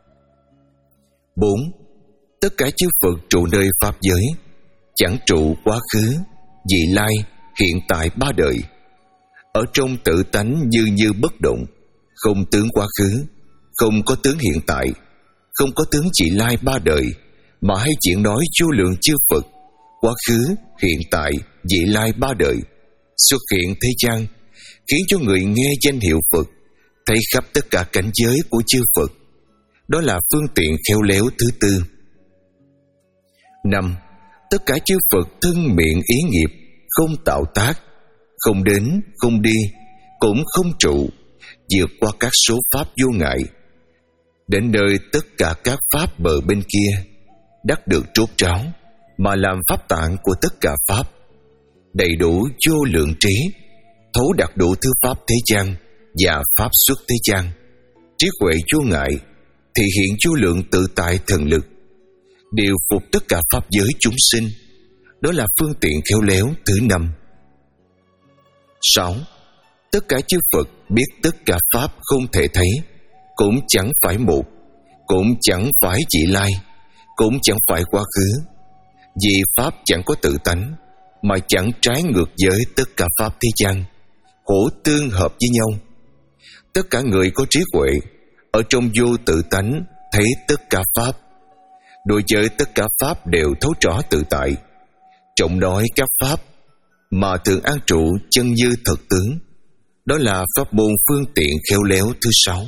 Bốn, tất cả chư Phật trụ nơi pháp giới, chẳng trụ quá khứ, vị lai, hiện tại ba đời. Ở trong tự tánh như như bất động, không tướng quá khứ, không có tướng hiện tại, không có tướng vị lai ba đời, mà hay chuyện nói vô lượng chư Phật, quá khứ, hiện tại, vị lai ba đời xuất hiện thế gian, khiến cho người nghe danh hiệu Phật thấy khắp tất cả cảnh giới của chư Phật. Đó là phương tiện khéo léo thứ tư. Năm, tất cả chư Phật thân miệng ý nghiệp, không tạo tác, không đến, không đi, cũng không trụ, vượt qua các số pháp vô ngại, đến nơi tất cả các pháp bờ bên kia, đắc được trốt tráo, mà làm pháp tạng của tất cả pháp, đầy đủ vô lượng trí, thấu đạt đủ thứ pháp thế gian và pháp xuất thế gian, trí huệ vô ngại, thể hiện vô lượng tự tại thần lực, điều phục tất cả pháp giới chúng sinh. Đó là phương tiện khéo léo thứ năm. Sáu, tất cả chư Phật biết tất cả pháp không thể thấy, cũng chẳng phải một, cũng chẳng phải vị lai, cũng chẳng phải quá khứ. Vì pháp chẳng có tự tánh, mà chẳng trái ngược với tất cả pháp thế gian, hỗ tương hợp với nhau. Tất cả người có trí huệ ở trong vô tự tánh thấy tất cả pháp, đối với tất cả pháp đều thấu rõ tự tại, trọng nói các pháp mà thường an trụ chân như thật tướng. Đó là pháp môn phương tiện khéo léo thứ sáu.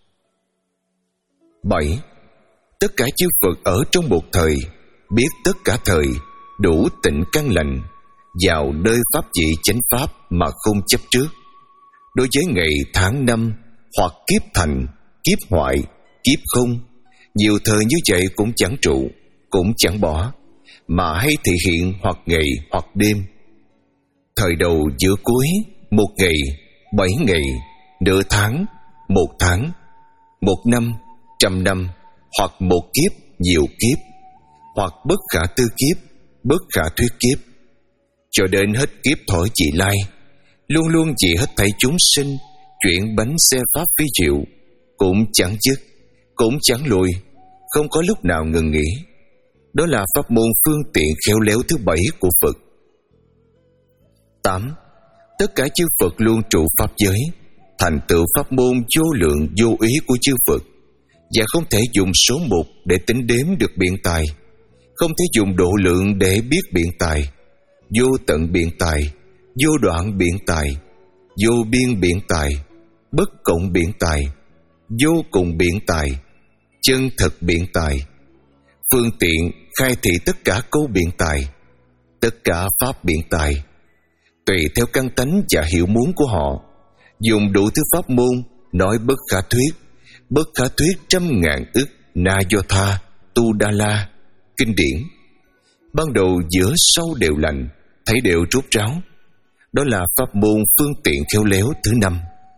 Bảy, tất cả chư Phật ở trong một thời biết tất cả thời, đủ tịnh căn lành, vào nơi pháp vị chánh pháp mà không chấp trước. Đối với ngày tháng năm, hoặc kiếp thành, kiếp hoại, kiếp không, nhiều thời như vậy cũng chẳng trụ, cũng chẳng bỏ, mà hay thể hiện hoặc ngày hoặc đêm. Thời đầu giữa cuối, một ngày, bảy ngày, nửa tháng, một tháng, một năm, trăm năm, hoặc một kiếp, nhiều kiếp, hoặc bất khả tư kiếp, bất khả thuyết kiếp, cho đến hết kiếp thọ vị lai, luôn luôn chỉ hết thảy chúng sinh chuyển bánh xe pháp phi diệu, cũng chẳng dứt, cũng chẳng lùi, không có lúc nào ngừng nghỉ. Đó là pháp môn phương tiện khéo léo thứ bảy của Phật. Tám, tất cả chư Phật luôn trụ pháp giới, thành tựu pháp môn vô lượng vô ý của chư Phật, và không thể dùng số một để tính đếm được biện tài, không thể dùng độ lượng để biết biện tài, vô tận biện tài, vô đoạn biện tài, vô biên biện tài, bất cộng biện tài, vô cùng biện tài, chân thực biện tài, phương tiện khai thị tất cả câu biện tài, tất cả pháp biện tài, tùy theo căn tánh và hiểu muốn của họ, dùng đủ thứ pháp môn nói bất khả thuyết, bất khả thuyết trăm ngàn ức na do tha tu đa la kinh điển. Ban đầu giữa sau đều lành, thấy đều rốt ráo. Đó là pháp môn phương tiện khéo léo thứ năm.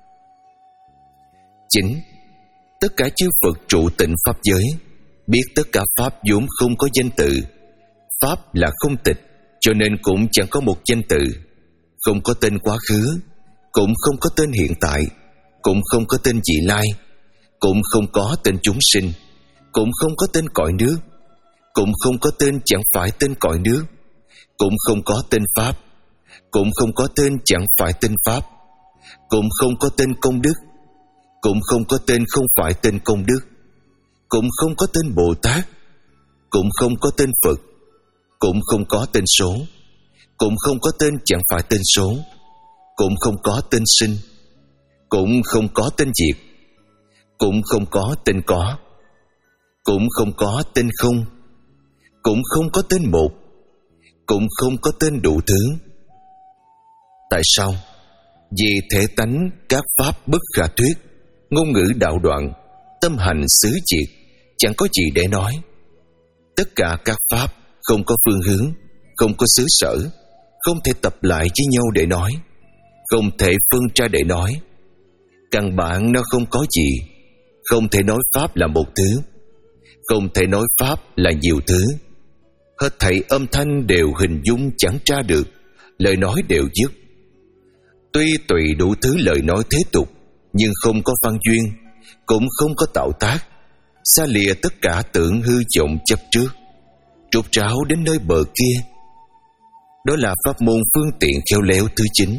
Chín, tất cả chư Phật trụ tịnh pháp giới, biết tất cả pháp vốn không có danh tự. Pháp là không tịch, cho nên cũng chẳng có một danh tự. Không có tên quá khứ, cũng không có tên hiện tại, cũng không có tên vị lai, cũng không có tên chúng sinh, cũng không có tên cõi nước, cũng không có tên chẳng phải tên cõi nước, cũng không có tên pháp, cũng không có tên chẳng phải tên pháp, cũng không có tên công đức, cũng không có tên không phải tên công đức, cũng không có tên Bồ Tát, cũng không có tên Phật, cũng không có tên số, cũng không có tên chẳng phải tên số, cũng không có tên sinh, cũng không có tên diệt, cũng không có tên có, cũng không có tên không, cũng không có tên một, cũng không có tên đủ thứ. Tại sao? Vì thể tánh các pháp bất khả thuyết, ngôn ngữ đạo đoạn, tâm hành xứ diệt, chẳng có gì để nói. Tất cả các pháp không có phương hướng, không có xứ sở, không thể tập lại với nhau để nói, không thể phân ra để nói. Căn bản nó không có gì. Không thể nói pháp là một thứ, không thể nói pháp là nhiều thứ. Hết thảy âm thanh đều hình dung chẳng ra được, lời nói đều dứt. Tuy tùy đủ thứ lời nói thế tục, nhưng không có văn duyên, cũng không có tạo tác, xa lìa tất cả tưởng hư vọng chấp trước, trút ráo đến nơi bờ kia. Đó là pháp môn phương tiện khéo léo thứ chín.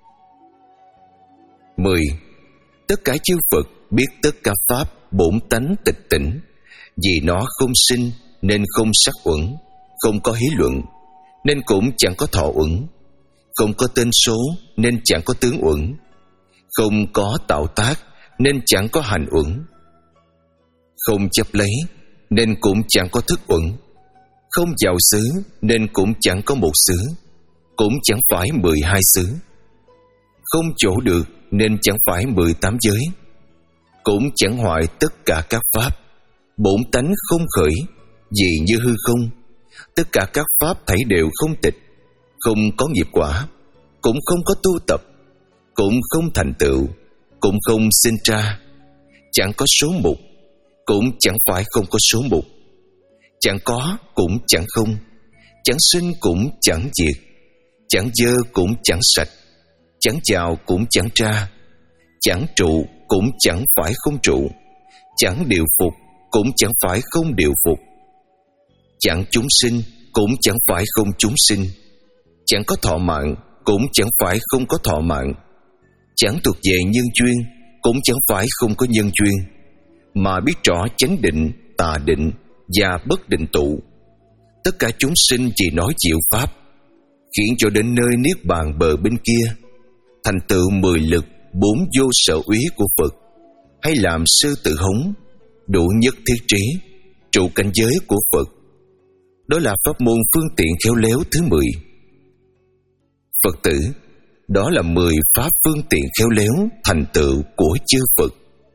Mười. Tất cả chư Phật biết tất cả pháp bổn tánh tịch tỉnh, vì nó không sinh nên không sắc uẩn, không có hí luận nên cũng chẳng có thọ uẩn, không có tên số nên chẳng có tướng uẩn, không có tạo tác nên chẳng có hành uẩn, không chấp lấy nên cũng chẳng có thức uẩn, không vào xứ nên cũng chẳng có một xứ, cũng chẳng phải mười hai xứ, không chỗ được nên chẳng phải mười tám giới, cũng chẳng hoại tất cả các pháp, bổn tánh không khởi, vì như hư không. Tất cả các pháp thảy đều không tịch, không có nghiệp quả, cũng không có tu tập, cũng không thành tựu, cũng không sinh ra, chẳng có số mục, cũng chẳng phải không có số mục, chẳng có cũng chẳng không, chẳng sinh cũng chẳng diệt, chẳng dơ cũng chẳng sạch, chẳng vào cũng chẳng ra, chẳng trụ cũng chẳng phải không trụ, chẳng điều phục cũng chẳng phải không điều phục, chẳng chúng sinh cũng chẳng phải không chúng sinh, chẳng có thọ mạng cũng chẳng phải không có thọ mạng, chẳng thuộc về nhân duyên cũng chẳng phải không có nhân duyên, mà biết rõ chánh định, tà định và bất định tụ. Tất cả chúng sinh chỉ nói chịu pháp, khiến cho đến nơi niết bàn bờ bên kia, thành tựu mười lực bốn vô sở úy của Phật, hay làm sư tử hống, đủ nhất thiết trí, trụ cảnh giới của Phật. Đó là pháp môn phương tiện khéo léo thứ mười. Phật tử, đó là mười pháp phương tiện khéo léo thành tựu của chư Phật.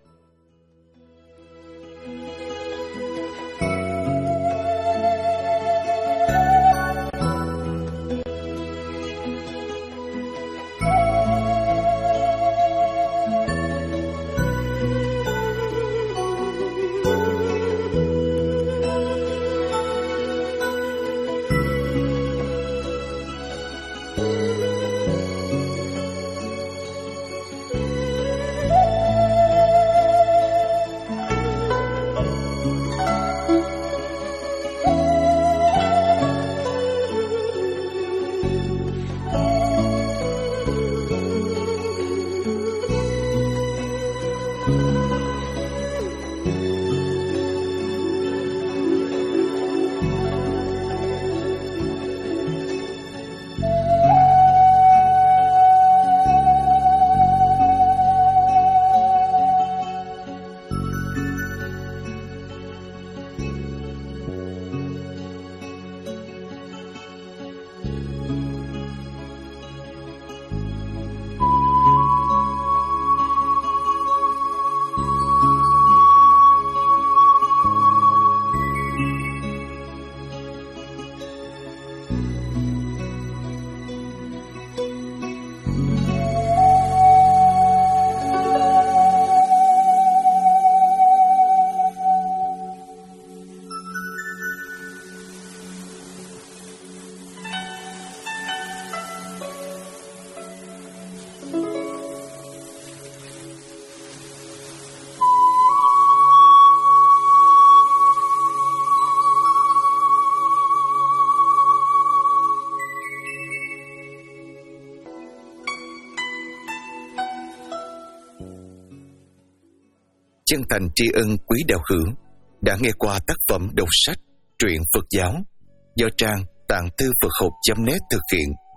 Chân thành tri ân quý đạo hữu đã nghe qua tác phẩm đọc sách truyện Phật giáo do trang tạng thư Phật học chấm net thực hiện.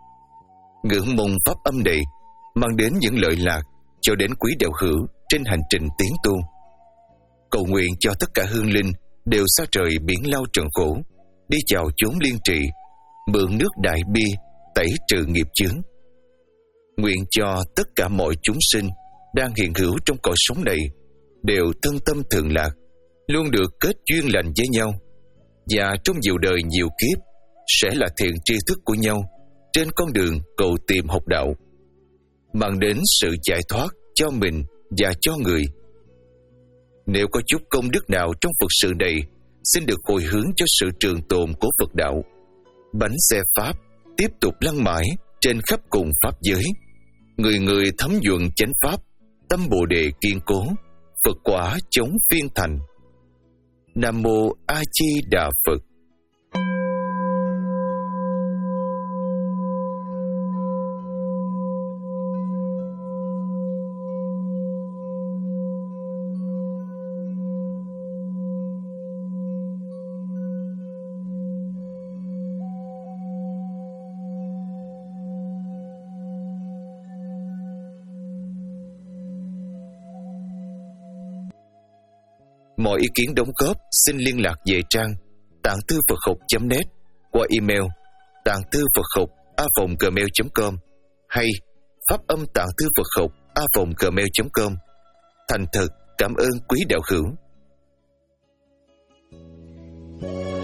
Ngưỡng mong pháp âm này mang đến những lợi lạc cho đến quý đạo hữu trên hành trình tiến tu. Cầu nguyện cho tất cả hương linh đều xa trời biển lao trần khổ, đi vào chốn liên trị, mượn nước đại bi tẩy trừ nghiệp chướng. Nguyện cho tất cả mọi chúng sinh đang hiện hữu trong cõi sống này đều thân tâm thường lạc, luôn được kết duyên lành với nhau, và trong nhiều đời nhiều kiếp sẽ là thiện tri thức của nhau trên con đường cầu tìm học đạo, mang đến sự giải thoát cho mình và cho người. Nếu có chút công đức nào trong Phật sự này, xin được hồi hướng cho sự trường tồn của Phật đạo. Bánh xe Pháp tiếp tục lăn mãi trên khắp cùng Pháp giới. Người người thấm nhuận chánh Pháp, tâm Bồ Đề kiên cố, Phật quả chống phiên thành. Nam Mô A Di Đà Phật. Mọi ý kiến đóng góp xin liên lạc về trang tạng thư Phật học chấm net qua email tạng thư Phật học a còng gmail chấm com hay pháp âm tạng thư Phật học a còng gmail chấm com. Thành thật cảm ơn quý đạo hữu.